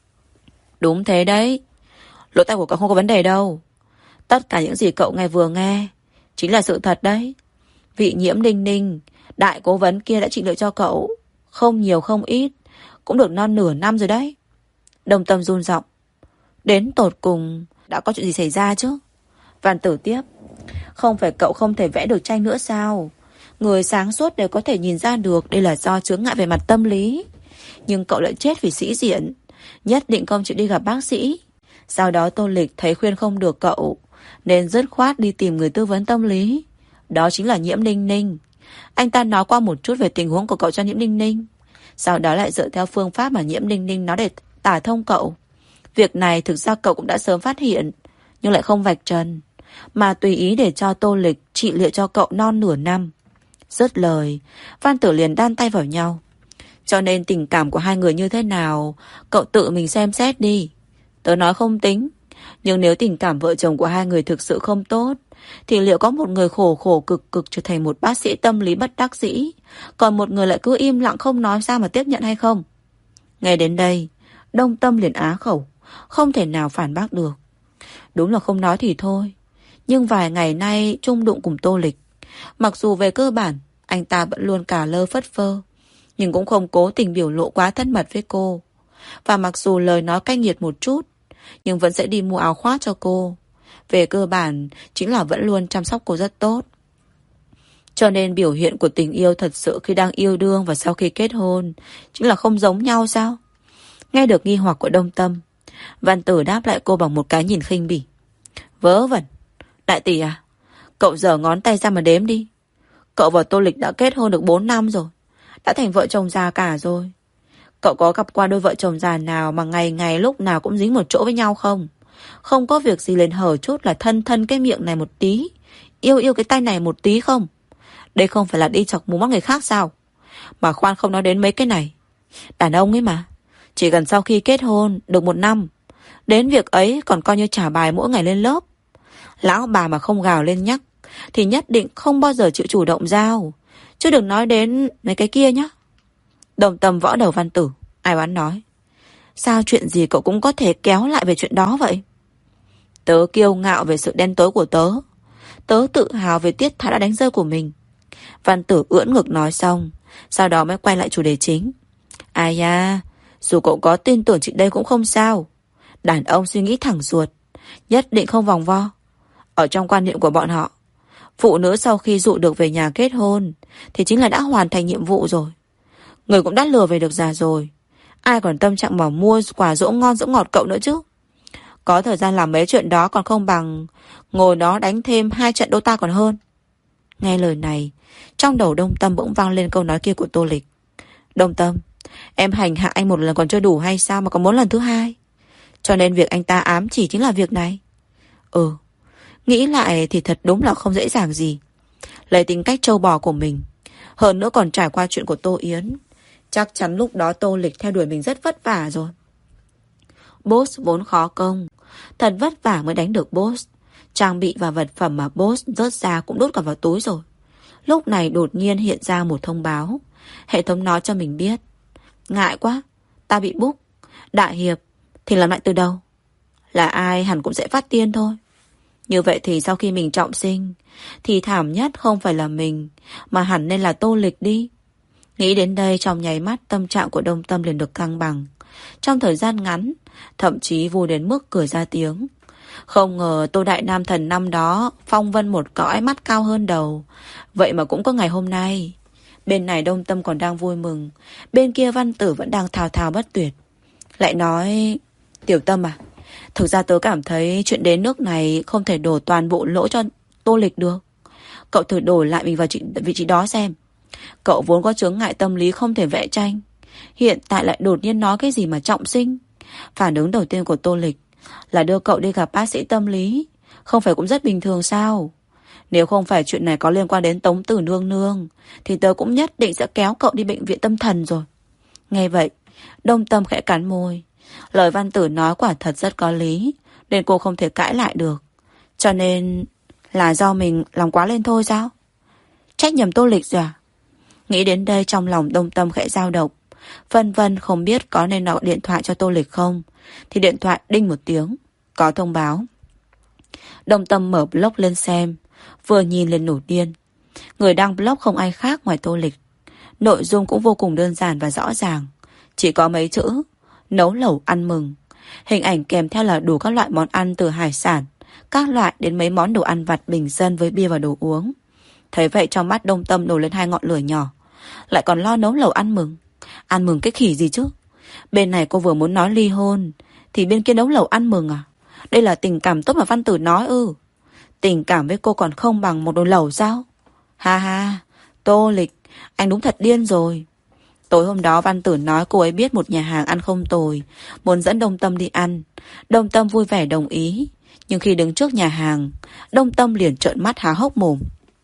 Đúng thế đấy, lỗ tai của cậu không có vấn đề đâu. Tất cả những gì cậu nghe vừa nghe chính là sự thật đấy. Vị Nhiễm Ninh Ninh, đại cố vấn kia đã trị liệu cho cậu, không nhiều không ít, cũng được non nửa năm rồi đấy. Đông Tâm run giọng. Đến tột cùng đã có chuyện gì xảy ra chứ? Văn Tử tiếp. Không phải cậu không thể vẽ được tranh nữa sao? Người sáng suốt đều có thể nhìn ra được đây là do chướng ngại về mặt tâm lý. Nhưng cậu lại chết vì sĩ diện, nhất định không chịu đi gặp bác sĩ. Sau đó Tô Lịch thấy khuyên không được cậu, nên dứt khoát đi tìm người tư vấn tâm lý. Đó chính là Nhiễm Ninh Ninh. Anh ta nói qua một chút về tình huống của cậu cho Nhiễm Ninh Ninh, sau đó lại dựa theo phương pháp mà Nhiễm Ninh Ninh nói để tả thông cậu. Việc này thực ra cậu cũng đã sớm phát hiện, nhưng lại không vạch trần, mà tùy ý để cho Tô Lịch trị liệu cho cậu non nửa năm. Dứt lời, Văn Tử liền đan tay vào nhau. Cho nên tình cảm của hai người như thế nào, cậu tự mình xem xét đi. Tớ nói không tính, nhưng nếu tình cảm vợ chồng của hai người thực sự không tốt, thì liệu có một người khổ khổ cực cực trở thành một bác sĩ tâm lý bất đắc dĩ, còn một người lại cứ im lặng không nói sao mà tiếp nhận hay không? Nghe đến đây, Đông Tâm liền á khẩu, không thể nào phản bác được. Đúng là không nói thì thôi, nhưng vài ngày nay chung đụng cùng Tô Lịch, mặc dù về cơ bản anh ta vẫn luôn cà lơ phất phơ, nhưng cũng không cố tình biểu lộ quá thân mật với cô. Và mặc dù lời nói cay nghiệt một chút, nhưng vẫn sẽ đi mua áo khoác cho cô. Về cơ bản chính là vẫn luôn chăm sóc cô rất tốt. Cho nên biểu hiện của tình yêu thật sự khi đang yêu đương và sau khi kết hôn chính là không giống nhau sao? Nghe được nghi hoặc của Đông Tâm, Văn Tử đáp lại cô bằng một cái nhìn khinh bỉ. Vớ vẩn, đại tỷ à, cậu giở ngón tay ra mà đếm đi. Cậu và Tô Lịch đã kết hôn được bốn năm rồi, đã thành vợ chồng già cả rồi. Cậu có gặp qua đôi vợ chồng già nào mà ngày ngày lúc nào cũng dính một chỗ với nhau không? Không có việc gì lên hở chút là thân thân cái miệng này một tí, yêu yêu cái tay này một tí không? Đây không phải là đi chọc mù mắt người khác sao? Mà khoan không nói đến mấy cái này. Đàn ông ấy mà, chỉ cần sau khi kết hôn được một năm, đến việc ấy còn coi như trả bài mỗi ngày lên lớp. Lão bà mà không gào lên nhắc thì nhất định không bao giờ chịu chủ động giao. Chứ đừng nói đến mấy cái kia nhá. Đồng Tâm võ đầu Văn Tử, ai oán nói. Sao chuyện gì cậu cũng có thể kéo lại về chuyện đó vậy? Tớ kiêu ngạo về sự đen tối của tớ. Tớ tự hào về tiết thái đã đánh rơi của mình. Văn Tử ưỡn ngực nói xong, sau đó mới quay lại chủ đề chính. Ai da, dù cậu có tin tưởng chị đây cũng không sao. Đàn ông suy nghĩ thẳng ruột, nhất định không vòng vo. Ở trong quan niệm của bọn họ, phụ nữ sau khi dụ được về nhà kết hôn thì chính là đã hoàn thành nhiệm vụ rồi. Người cũng đã lừa về được già rồi, ai còn tâm trạng mà mua quà dỗ ngon dỗ ngọt cậu nữa chứ. Có thời gian làm mấy chuyện đó còn không bằng ngồi đó đánh thêm hai trận Dota còn hơn. Nghe lời này, trong đầu Đông Tâm bỗng vang lên câu nói kia của Tô Lịch. Đông Tâm, em hành hạ anh một lần còn chưa đủ hay sao mà còn muốn lần thứ hai? Cho nên việc anh ta ám chỉ chính là việc này. Ừ, nghĩ lại thì thật đúng là không dễ dàng gì. Lấy tính cách trâu bò của mình, hơn nữa còn trải qua chuyện của Tô Yến, chắc chắn lúc đó Tô Lịch theo đuổi mình rất vất vả rồi. Boss vốn khó công, thật vất vả mới đánh được boss. Trang bị và vật phẩm mà boss rớt ra cũng đút cả vào túi rồi. Lúc này đột nhiên hiện ra một thông báo. Hệ thống nói cho mình biết. Ngại quá, ta bị book. Đại hiệp thì làm lại từ đầu. Là ai hẳn cũng sẽ phát điên thôi. Như vậy thì sau khi mình trọng sinh thì thảm nhất không phải là mình, mà hẳn nên là Tô Lịch đi. Nghĩ đến đây, trong nháy mắt tâm trạng của Đông Tâm liền được cân bằng. Trong thời gian ngắn, thậm chí vui đến mức cười ra tiếng. Không ngờ Tô Đại Nam Thần năm đó phong vân một cõi, mắt cao hơn đầu. Vậy mà cũng có ngày hôm nay. Bên này Đông Tâm còn đang vui mừng, bên kia Văn Tử vẫn đang thào thào bất tuyệt. Lại nói: Tiểu Tâm à, thực ra tớ cảm thấy chuyện đến nước này không thể đổ toàn bộ lỗi cho Tô Lịch được. Cậu thử đổi lại mình vào vị trí đó xem. Cậu vốn có chướng ngại tâm lý không thể vẽ tranh, hiện tại lại đột nhiên nói cái gì mà trọng sinh. Phản ứng đầu tiên của Tô Lịch là đưa cậu đi gặp bác sĩ tâm lý, không phải cũng rất bình thường sao? Nếu không phải chuyện này có liên quan đến Tống Tử Nương Nương thì tớ cũng nhất định sẽ kéo cậu đi bệnh viện tâm thần rồi. Nghe vậy, Đông Tâm khẽ cắn môi. Lời Văn Tử nói quả thật rất có lý, nên cô không thể cãi lại được. Cho nên là do mình lòng quá lên thôi sao? Trách nhầm Tô Lịch rồi à? Nghĩ đến đây, trong lòng Đông Tâm khẽ dao động, vân vân không biết có nên gọi điện thoại cho Tô Lịch không. Thì điện thoại đinh một tiếng, có thông báo. Đông Tâm mở blog lên xem, vừa nhìn lên nổi điên. Người đăng blog không ai khác ngoài Tô Lịch. Nội dung cũng vô cùng đơn giản và rõ ràng, chỉ có mấy chữ: nấu lẩu ăn mừng. Hình ảnh kèm theo là đủ các loại món ăn, từ hải sản, các loại đến mấy món đồ ăn vặt bình dân với bia và đồ uống. Thấy vậy, trong mắt Đông Tâm nổi lên hai ngọn lửa nhỏ. Lại còn lo nấu lẩu ăn mừng. Ăn mừng cái khỉ gì chứ? Bên này cô vừa muốn nói ly hôn, thì bên kia nấu lẩu ăn mừng à? Đây là tình cảm tốt mà Văn Tử nói ư? Tình cảm với cô còn không bằng một nồi lẩu sao? Ha ha, Tô Lịch, anh đúng thật điên rồi. Tối hôm đó Văn Tử nói cô ấy biết một nhà hàng ăn không tồi, muốn dẫn Đông Tâm đi ăn. Đông Tâm vui vẻ đồng ý. Nhưng khi đứng trước nhà hàng, Đông Tâm liền trợn mắt há hốc mồm.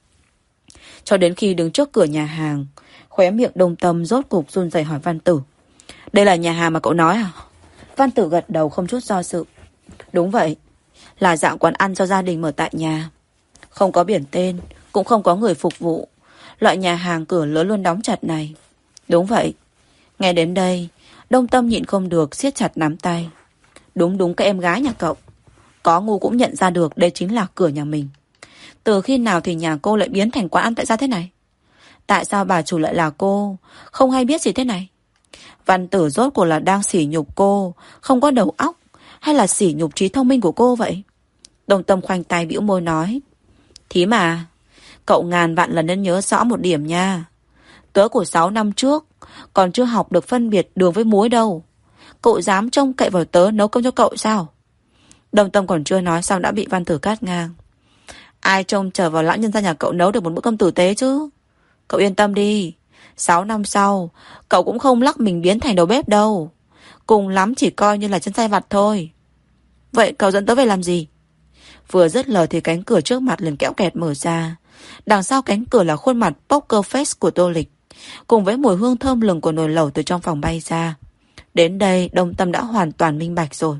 Cho đến khi đứng trước cửa nhà hàng, khóe miệng Đông Tâm rốt cục run rẩy hỏi Văn Tử: Đây là nhà hàng mà cậu nói à? Văn Tử gật đầu không chút do dự. Đúng vậy, là dạng quán ăn do gia đình mở tại nhà. Không có biển tên, cũng không có người phục vụ. Loại nhà hàng cửa lớn luôn đóng chặt này. Đúng vậy. Nghe đến đây, Đông Tâm nhịn không được siết chặt nắm tay. Đúng đúng, cái em gái nhà cậu có ngu cũng nhận ra được đây chính là cửa nhà mình. Từ khi nào thì nhà cô lại biến thành quán ăn tại sao thế này? Tại sao bà chủ lại là cô, không hay biết gì thế này? Văn Tử rốt cuộc là đang sỉ nhục cô không có đầu óc, hay là sỉ nhục trí thông minh của cô vậy? Đông Tâm khoanh tay bĩu môi nói: Thí mà, cậu ngàn vạn lần nên nhớ rõ một điểm nha. Tớ của sáu năm trước còn chưa học được phân biệt đường với muối đâu. Cậu dám trông cậy vào tớ nấu cơm cho cậu sao? Đông Tâm còn chưa nói xong đã bị Văn Tử cắt ngang. Ai trông chờ vào lão nhân gia nhà cậu nấu được một bữa cơm tử tế chứ? Cậu yên tâm đi, sáu năm sau cậu cũng không lắc mình biến thành đầu bếp đâu. Cùng lắm chỉ coi như là chân tay vặt thôi. Vậy cậu dẫn tớ về làm gì? Vừa dứt lời thì cánh cửa trước mặt liền kẽo kẹt mở ra. Đằng sau cánh cửa là khuôn mặt poker face của Tô Lịch, cùng với mùi hương thơm lừng của nồi lẩu từ trong phòng bay ra. Đến đây Đông Tâm đã hoàn toàn minh bạch rồi.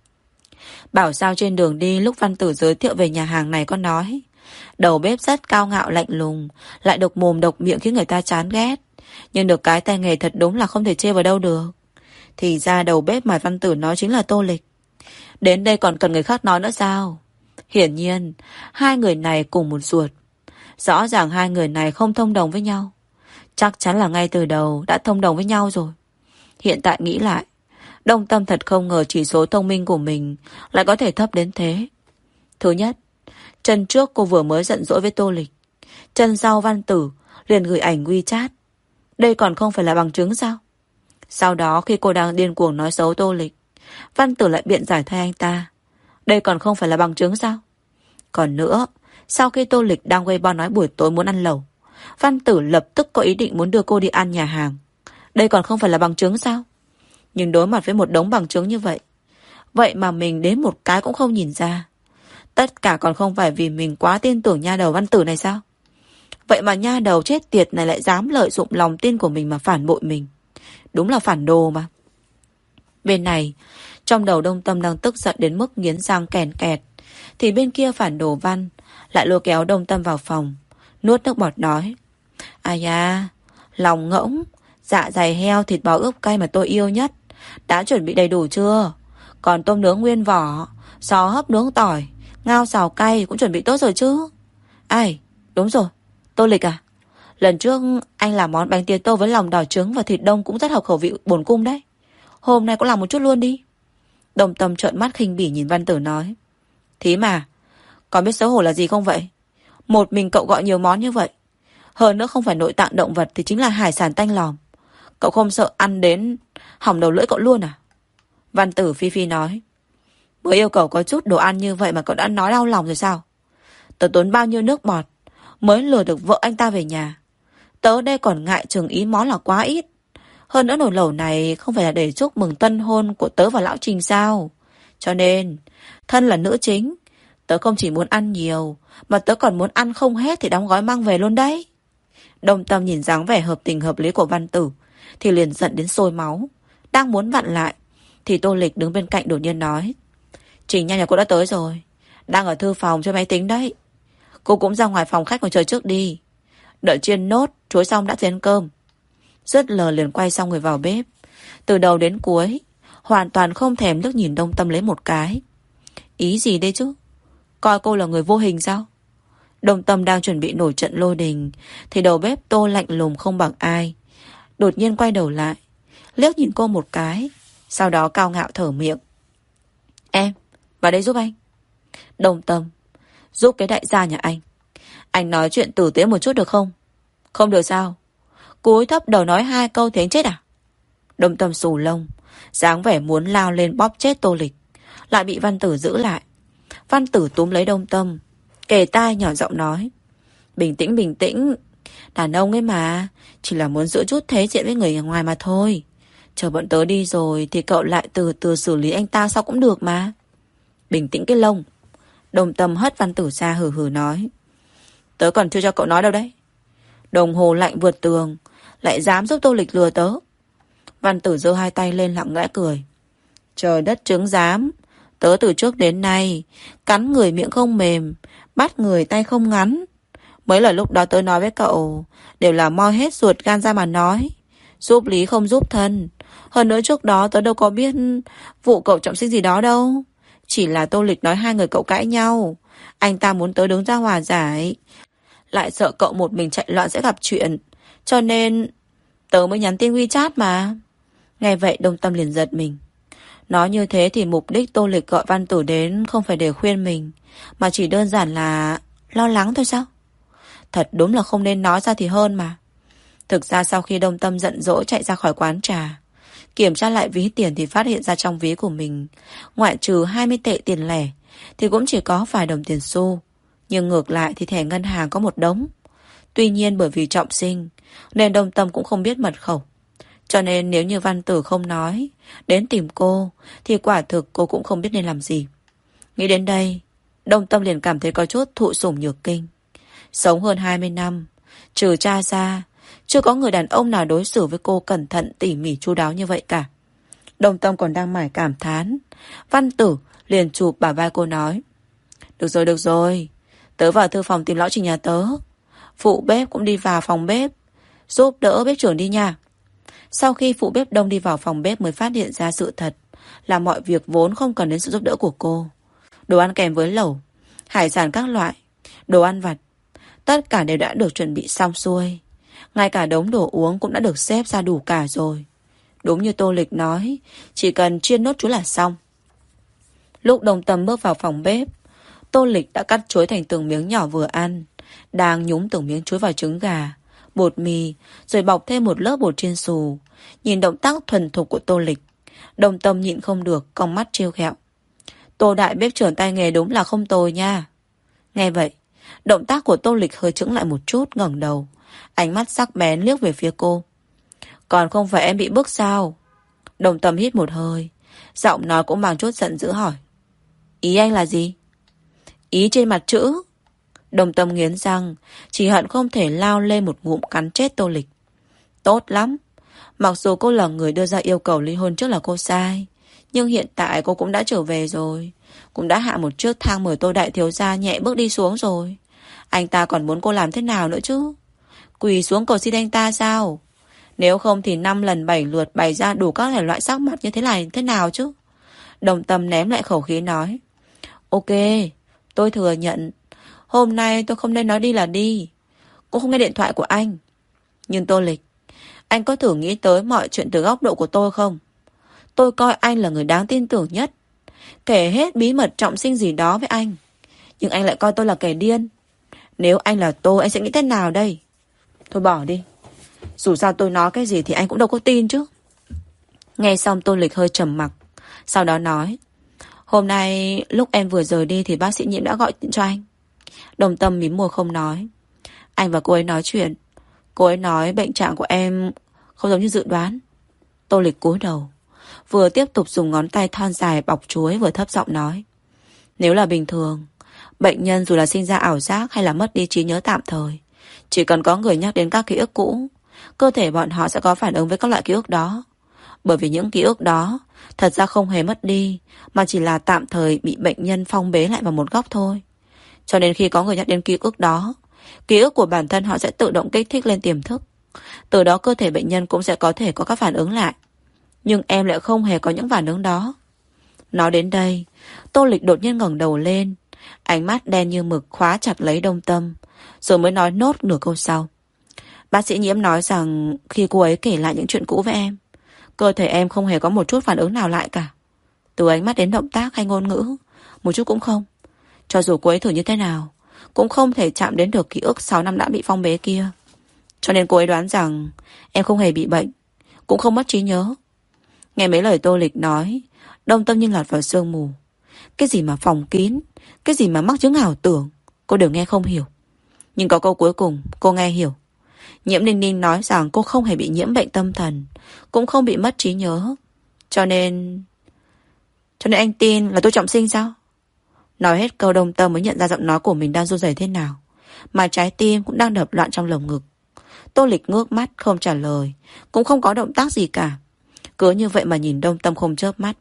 Bảo sao trên đường đi lúc Văn Tử giới thiệu về nhà hàng này có nói đầu bếp rất cao ngạo lạnh lùng, lại độc mồm độc miệng khiến người ta chán ghét. Nhưng được cái tay nghề thật đúng là không thể chê vào đâu được. Thì ra đầu bếp mà Văn Tử nói chính là Tô Lịch. Đến đây còn cần người khác nói nữa sao? Hiển nhiên hai người này cùng một ruột. Rõ ràng hai người này không thông đồng với nhau. Chắc chắn là ngay từ đầu đã thông đồng với nhau rồi. Hiện tại nghĩ lại, Đông Tâm thật không ngờ chỉ số thông minh của mình lại có thể thấp đến thế. Thứ nhất, chân trước cô vừa mới giận dỗi với Tô Lịch, chân sau Văn Tử liền gửi ảnh WeChat. Đây còn không phải là bằng chứng sao? Sau đó khi cô đang điên cuồng nói xấu Tô Lịch, Văn Tử lại biện giải thay anh ta. Đây còn không phải là bằng chứng sao? Còn nữa, sau khi Tô Lịch đang Weibo nói buổi tối muốn ăn lẩu, Văn Tử lập tức có ý định muốn đưa cô đi ăn nhà hàng. Đây còn không phải là bằng chứng sao? Nhưng đối mặt với một đống bằng chứng như vậy, vậy mà mình đến một cái cũng không nhìn ra. Tất cả còn không phải vì mình quá tin tưởng nha đầu Văn Tử này sao? Vậy mà nha đầu chết tiệt này lại dám lợi dụng lòng tin của mình mà phản bội mình. Đúng là phản đồ mà. Bên này, trong đầu Đông Tâm đang tức giận đến mức nghiến răng kèn kẹt, thì bên kia phản đồ Văn lại lôi kéo Đông Tâm vào phòng, nuốt nước bọt nói: ai da, lòng ngỗng, dạ dày heo, thịt bò ướp cay mà tôi yêu nhất đã chuẩn bị đầy đủ chưa? Còn tôm nướng nguyên vỏ, sò hấp nướng tỏi, ngao xào cay cũng chuẩn bị tốt rồi chứ? Ai, đúng rồi, Tô Lịch à? Lần trước anh làm món bánh tía tô với lòng đỏ trứng và thịt đông cũng rất hợp khẩu vị bổn cung đấy. Hôm nay cũng làm một chút luôn đi. Đông Tâm trợn mắt khinh bỉ nhìn Văn Tử nói: Thí mà, còn biết xấu hổ là gì không vậy? Một mình cậu gọi nhiều món như vậy, hơn nữa không phải nội tạng động vật thì chính là hải sản tanh lòm. Cậu không sợ ăn đến hỏng đầu lưỡi cậu luôn à? Văn Tử phi phi nói: mới yêu cầu có chút đồ ăn như vậy mà cậu đã nói đau lòng rồi sao? Tớ tốn bao nhiêu nước bọt mới lừa được vợ anh ta về nhà. Tớ đây còn ngại chừng ý món là quá ít. Hơn nữa nồi lẩu này không phải là để chúc mừng tân hôn của tớ và lão Trình sao? Cho nên, thân là nữ chính, tớ không chỉ muốn ăn nhiều, mà tớ còn muốn ăn không hết thì đóng gói mang về luôn đấy. Đông Tâm nhìn dáng vẻ hợp tình hợp lý của Văn Tử thì liền giận đến sôi máu. Đang muốn vặn lại thì Tô Lịch đứng bên cạnh đột nhiên nói: Trình nha, nhà cô đã tới rồi, đang ở thư phòng chơi máy tính đấy. Cô cũng ra ngoài phòng khách ngồi chờ trước đi. Đợi chiên nốt chuối xong đã đến cơm. Dứt lời liền quay xong người vào bếp. Từ đầu đến cuối hoàn toàn không thèm liếc nhìn Đông Tâm lấy một cái. Ý gì đây chứ? Coi cô là người vô hình sao? Đông Tâm đang chuẩn bị nổi trận lôi đình thì đầu bếp Tô lạnh lùng không bằng ai đột nhiên quay đầu lại, liếc nhìn cô một cái, sau đó cao ngạo thở miệng: Em, vào đây giúp anh. Đông Tâm: giúp cái đại gia nhà anh. Anh nói chuyện tử tế một chút được không? Không được sao? Cúi thấp đầu nói hai câu thế anh chết à? Đông Tâm xù lông, dáng vẻ muốn lao lên bóp chết Tô Lịch, lại bị Văn Tử giữ lại. Văn Tử túm lấy Đông Tâm, kề tai nhỏ giọng nói: Bình tĩnh bình tĩnh, đàn ông ấy mà, chỉ là muốn giữ chút thế diện với người ngoài mà thôi. Chờ bọn tớ đi rồi thì cậu lại từ từ xử lý anh ta sao cũng được mà. Bình tĩnh cái lông. Đông Tâm hất Văn Tử ra hừ hừ nói: Tớ còn chưa cho cậu nói đâu đấy. Đồng hồ lạnh vượt tường, lại dám giúp Tô Lịch lừa tớ. Văn Tử giơ hai tay lên lặng lẽ cười: Trời đất chứng giám, tớ từ trước đến nay cắn người miệng không mềm, bắt người tay không ngắn. Mấy lời lúc đó tớ nói với cậu đều là moi hết ruột gan ra mà nói, giúp lý không giúp thân. Hơn nữa trước đó tớ đâu có biết vụ cậu trọng sinh gì đó đâu. Chỉ là Tô Lịch nói hai người cậu cãi nhau, anh ta muốn tớ đứng ra hòa giải, lại sợ cậu một mình chạy loạn sẽ gặp chuyện, cho nên tớ mới nhắn tin WeChat mà. Nghe vậy Đông Tâm liền giật mình. Nói như thế thì mục đích Tô Lịch gọi Văn Tử đến không phải để khuyên mình, mà chỉ đơn giản là lo lắng thôi sao? Thật đúng là không nên nói ra thì hơn mà. Thực ra sau khi Đông Tâm giận dỗi chạy ra khỏi quán trà, kiểm tra lại ví tiền thì phát hiện ra trong ví của mình, ngoại trừ hai mươi tệ tiền lẻ thì cũng chỉ có vài đồng tiền xu. Nhưng ngược lại thì thẻ ngân hàng có một đống. Tuy nhiên bởi vì trọng sinh nên Đông Tâm cũng không biết mật khẩu. Cho nên nếu như Văn Tử không nói đến tìm cô thì quả thực cô cũng không biết nên làm gì. Nghĩ đến đây, Đông Tâm liền cảm thấy có chút thụ sủng nhược kinh. Sống hơn hai mươi năm, trừ cha ra, chưa có người đàn ông nào đối xử với cô cẩn thận tỉ mỉ chu đáo như vậy cả. Đông Tâm còn đang mải cảm thán, Văn Tử liền chụp bả vai cô nói: Được rồi, được rồi, tớ vào thư phòng tìm lão Trình nhà tớ. Phụ bếp cũng đi vào phòng bếp, giúp đỡ bếp trưởng đi nha. Sau khi phụ bếp Đông đi vào phòng bếp mới phát hiện ra sự thật là mọi việc vốn không cần đến sự giúp đỡ của cô. Đồ ăn kèm với lẩu, hải sản các loại, đồ ăn vặt, tất cả đều đã được chuẩn bị xong xuôi. Ngay cả đống đồ uống cũng đã được xếp ra đủ cả rồi. Đúng như Tô Lịch nói, chỉ cần chiên nốt chuối là xong. Lúc Đồng Tâm bước vào phòng bếp, Tô Lịch đã cắt chuối thành từng miếng nhỏ vừa ăn, đang nhúng từng miếng chuối vào trứng gà, bột mì, rồi bọc thêm một lớp bột chiên xù. Nhìn động tác thuần thục của Tô Lịch, Đồng Tâm nhịn không được, cong mắt trêu ghẹo. Tô đại bếp trưởng tay nghề đúng là không tồi nha. Nghe vậy, động tác của Tô Lịch hơi chững lại một chút, ngẩng đầu, ánh mắt sắc bén liếc về phía cô. Còn không phải em bị bức sao? Đồng Tâm hít một hơi, giọng nói cũng mang chút giận dữ hỏi. Ý anh là gì? Ý trên mặt chữ. Đồng Tâm nghiến răng, chỉ hận không thể lao lên một ngụm cắn chết Tô Lịch. Tốt lắm. Mặc dù cô là người đưa ra yêu cầu ly hôn trước là cô sai, nhưng hiện tại cô cũng đã trở về rồi, cũng đã hạ một chiếc thang mời Tô đại thiếu gia nhẹ bước đi xuống rồi. Anh ta còn muốn cô làm thế nào nữa chứ? Quỳ xuống cầu xin anh ta sao? Nếu không thì năm lần bảy lượt bày ra đủ các thể loại sắc mặt như thế này thế nào chứ? Đồng Tâm ném lại khẩu khí nói. Ok, tôi thừa nhận, hôm nay tôi không nên nói đi là đi, cũng không nghe điện thoại của anh. Nhưng Tô Lịch, anh có thử nghĩ tới mọi chuyện từ góc độ của tôi không? Tôi coi anh là người đáng tin tưởng nhất, kể hết bí mật trọng sinh gì đó với anh, nhưng anh lại coi tôi là kẻ điên. Nếu anh là tôi, anh sẽ nghĩ thế nào đây? Thôi bỏ đi, dù sao tôi nói cái gì thì anh cũng đâu có tin chứ. Nghe xong Tô Lịch hơi trầm mặc, sau đó nói. Hôm nay lúc em vừa rời đi thì bác sĩ Nhiễm đã gọi điện cho anh. Đồng Tâm mím môi không nói. Anh và cô ấy nói chuyện, cô ấy nói bệnh trạng của em không giống như dự đoán. Tô Lịch cúi đầu, vừa tiếp tục dùng ngón tay thon dài bọc chuối, vừa thấp giọng nói. Nếu là bình thường, bệnh nhân dù là sinh ra ảo giác hay là mất đi trí nhớ tạm thời, chỉ cần có người nhắc đến các ký ức cũ, cơ thể bọn họ sẽ có phản ứng với các loại ký ức đó. Bởi vì những ký ức đó thật ra không hề mất đi, mà chỉ là tạm thời bị bệnh nhân phong bế lại vào một góc thôi. Cho nên khi có người nhắc đến ký ức đó, ký ức của bản thân họ sẽ tự động kích thích lên tiềm thức. Từ đó cơ thể bệnh nhân cũng sẽ có thể có các phản ứng lại. Nhưng em lại không hề có những phản ứng đó. Nói đến đây, Tô Lịch đột nhiên ngẩng đầu lên, ánh mắt đen như mực khóa chặt lấy Đồng Tâm, rồi mới nói nốt nửa câu sau. Bác sĩ Nhiễm nói rằng khi cô ấy kể lại những chuyện cũ với em, cơ thể em không hề có một chút phản ứng nào lại cả. Từ ánh mắt đến động tác hay ngôn ngữ, một chút cũng không. Cho dù cô ấy thử như thế nào, cũng không thể chạm đến được ký ức sáu năm đã bị phong bế kia. Cho nên cô ấy đoán rằng em không hề bị bệnh, cũng không mất trí nhớ. Nghe mấy lời Tô Lịch nói, Đồng Tâm như lọt vào sương mù. Cái gì mà phòng kín, cái gì mà mắc chứng ảo tưởng, cô đều nghe không hiểu. Nhưng có câu cuối cùng cô nghe hiểu. Nhiễm Ninh Ninh nói rằng cô không hề bị nhiễm bệnh tâm thần, cũng không bị mất trí nhớ. Cho nên... Cho nên anh tin là tôi trọng sinh sao? Nói hết câu, Đồng Tâm mới nhận ra giọng nói của mình đang run rẩy thế nào, mà trái tim cũng đang đập loạn trong lồng ngực. Tô Lịch ngước mắt không trả lời, cũng không có động tác gì cả, cứ như vậy mà nhìn Đồng Tâm không chớp mắt.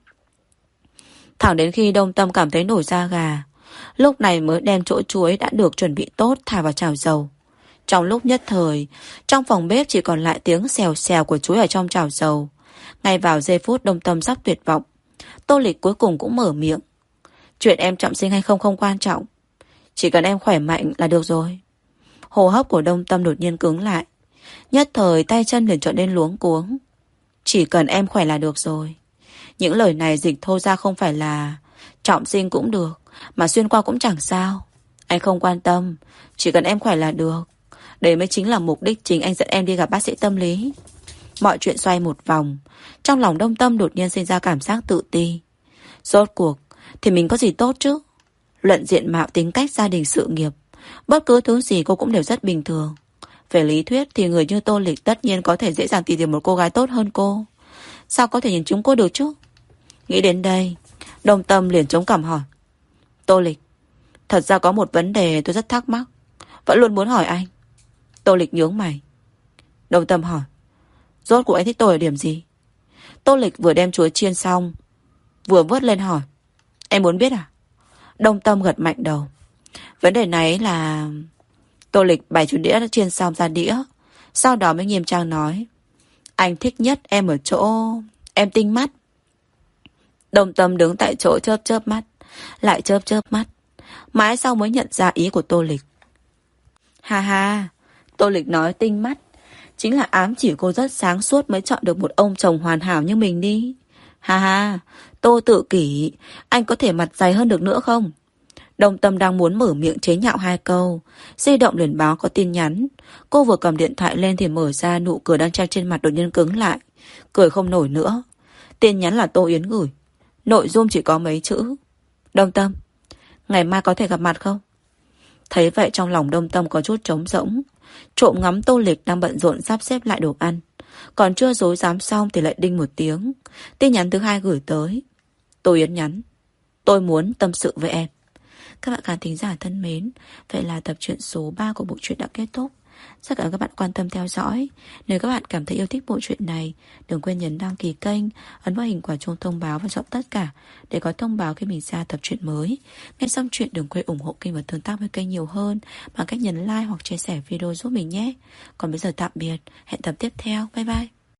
Thẳng đến khi Đồng Tâm cảm thấy nổi da gà, lúc này mới đem chỗ chuối đã được chuẩn bị tốt thả vào chảo dầu. Trong lúc nhất thời, trong phòng bếp chỉ còn lại tiếng xèo xèo của chuối ở trong chảo dầu. Ngay vào giây phút Đồng Tâm sắp tuyệt vọng, Tô Lịch cuối cùng cũng mở miệng. Chuyện em trọng sinh hay không không quan trọng, chỉ cần em khỏe mạnh là được rồi. Hô hấp của Đồng Tâm đột nhiên cứng lại, nhất thời tay chân liền trở nên luống cuống. Chỉ cần em khỏe là được rồi. Những lời này dịch thô ra không phải là trọng sinh cũng được, mà xuyên qua cũng chẳng sao. Anh không quan tâm, chỉ cần em khỏe là được. Đấy mới chính là mục đích chính anh dẫn em đi gặp bác sĩ tâm lý. Mọi chuyện xoay một vòng, trong lòng Đồng Tâm đột nhiên sinh ra cảm giác tự ti. Rốt cuộc thì mình có gì tốt chứ? Luận diện mạo, tính cách, gia đình, sự nghiệp, bất cứ thứ gì cô cũng đều rất bình thường. Về lý thuyết thì người như Tô Lịch tất nhiên có thể dễ dàng tìm được một cô gái tốt hơn cô. Sao có thể nhìn chúng cô được chứ? Nghĩ đến đây, Đồng Tâm liền chống cằm hỏi. Tô Lịch, thật ra có một vấn đề tôi rất thắc mắc, vẫn luôn muốn hỏi anh. Tô Lịch nhướng mày. Đồng Tâm hỏi. Rốt cuộc anh thích tôi ở điểm gì? Tô Lịch vừa đem chuối chiên xong, vừa vớt lên hỏi. Em muốn biết à? Đồng Tâm gật mạnh đầu. Vấn đề này là... Tô Lịch bày chuối đĩa đã chiên xong ra đĩa, sau đó mới nghiêm trang nói. Anh thích nhất em ở chỗ em tinh mắt. Đồng Tâm đứng tại chỗ chớp chớp mắt, lại chớp chớp mắt. Mãi sau mới nhận ra ý của Tô Lịch. Ha ha, Tô Lịch nói tinh mắt chính là ám chỉ cô rất sáng suốt mới chọn được một ông chồng hoàn hảo như mình đi. Ha ha, Tô Tự Kỷ, anh có thể mặt dày hơn được nữa không? Đồng Tâm đang muốn mở miệng chế nhạo hai câu, di động liền báo có tin nhắn. Cô vừa cầm điện thoại lên thì mở ra, nụ cười đang treo trên mặt đột nhiên cứng lại, cười không nổi nữa. Tin nhắn là Tô Yến gửi, nội dung chỉ có mấy chữ: Đồng Tâm, ngày mai có thể gặp mặt không? Thấy vậy trong lòng Đồng Tâm có chút trống rỗng, trộm ngắm Tô Lịch đang bận rộn sắp xếp lại đồ ăn. Còn chưa dối dám xong thì lại đinh một tiếng, tin nhắn thứ hai gửi tới. Tô Yến nhắn: Tôi muốn tâm sự với em. Các bạn khán thính giả thân mến, vậy là tập truyện số ba của bộ truyện đã kết thúc. Rất cảm ơn các bạn quan tâm theo dõi. Nếu các bạn cảm thấy yêu thích bộ truyện này, đừng quên nhấn đăng ký kênh, ấn vào hình quả chuông thông báo và chọn tất cả để có thông báo khi mình ra tập truyện mới. Nghe xong truyện đừng quên ủng hộ kênh và tương tác với kênh nhiều hơn bằng cách nhấn like hoặc chia sẻ video giúp mình nhé. Còn bây giờ tạm biệt, hẹn tập tiếp theo. Bye bye.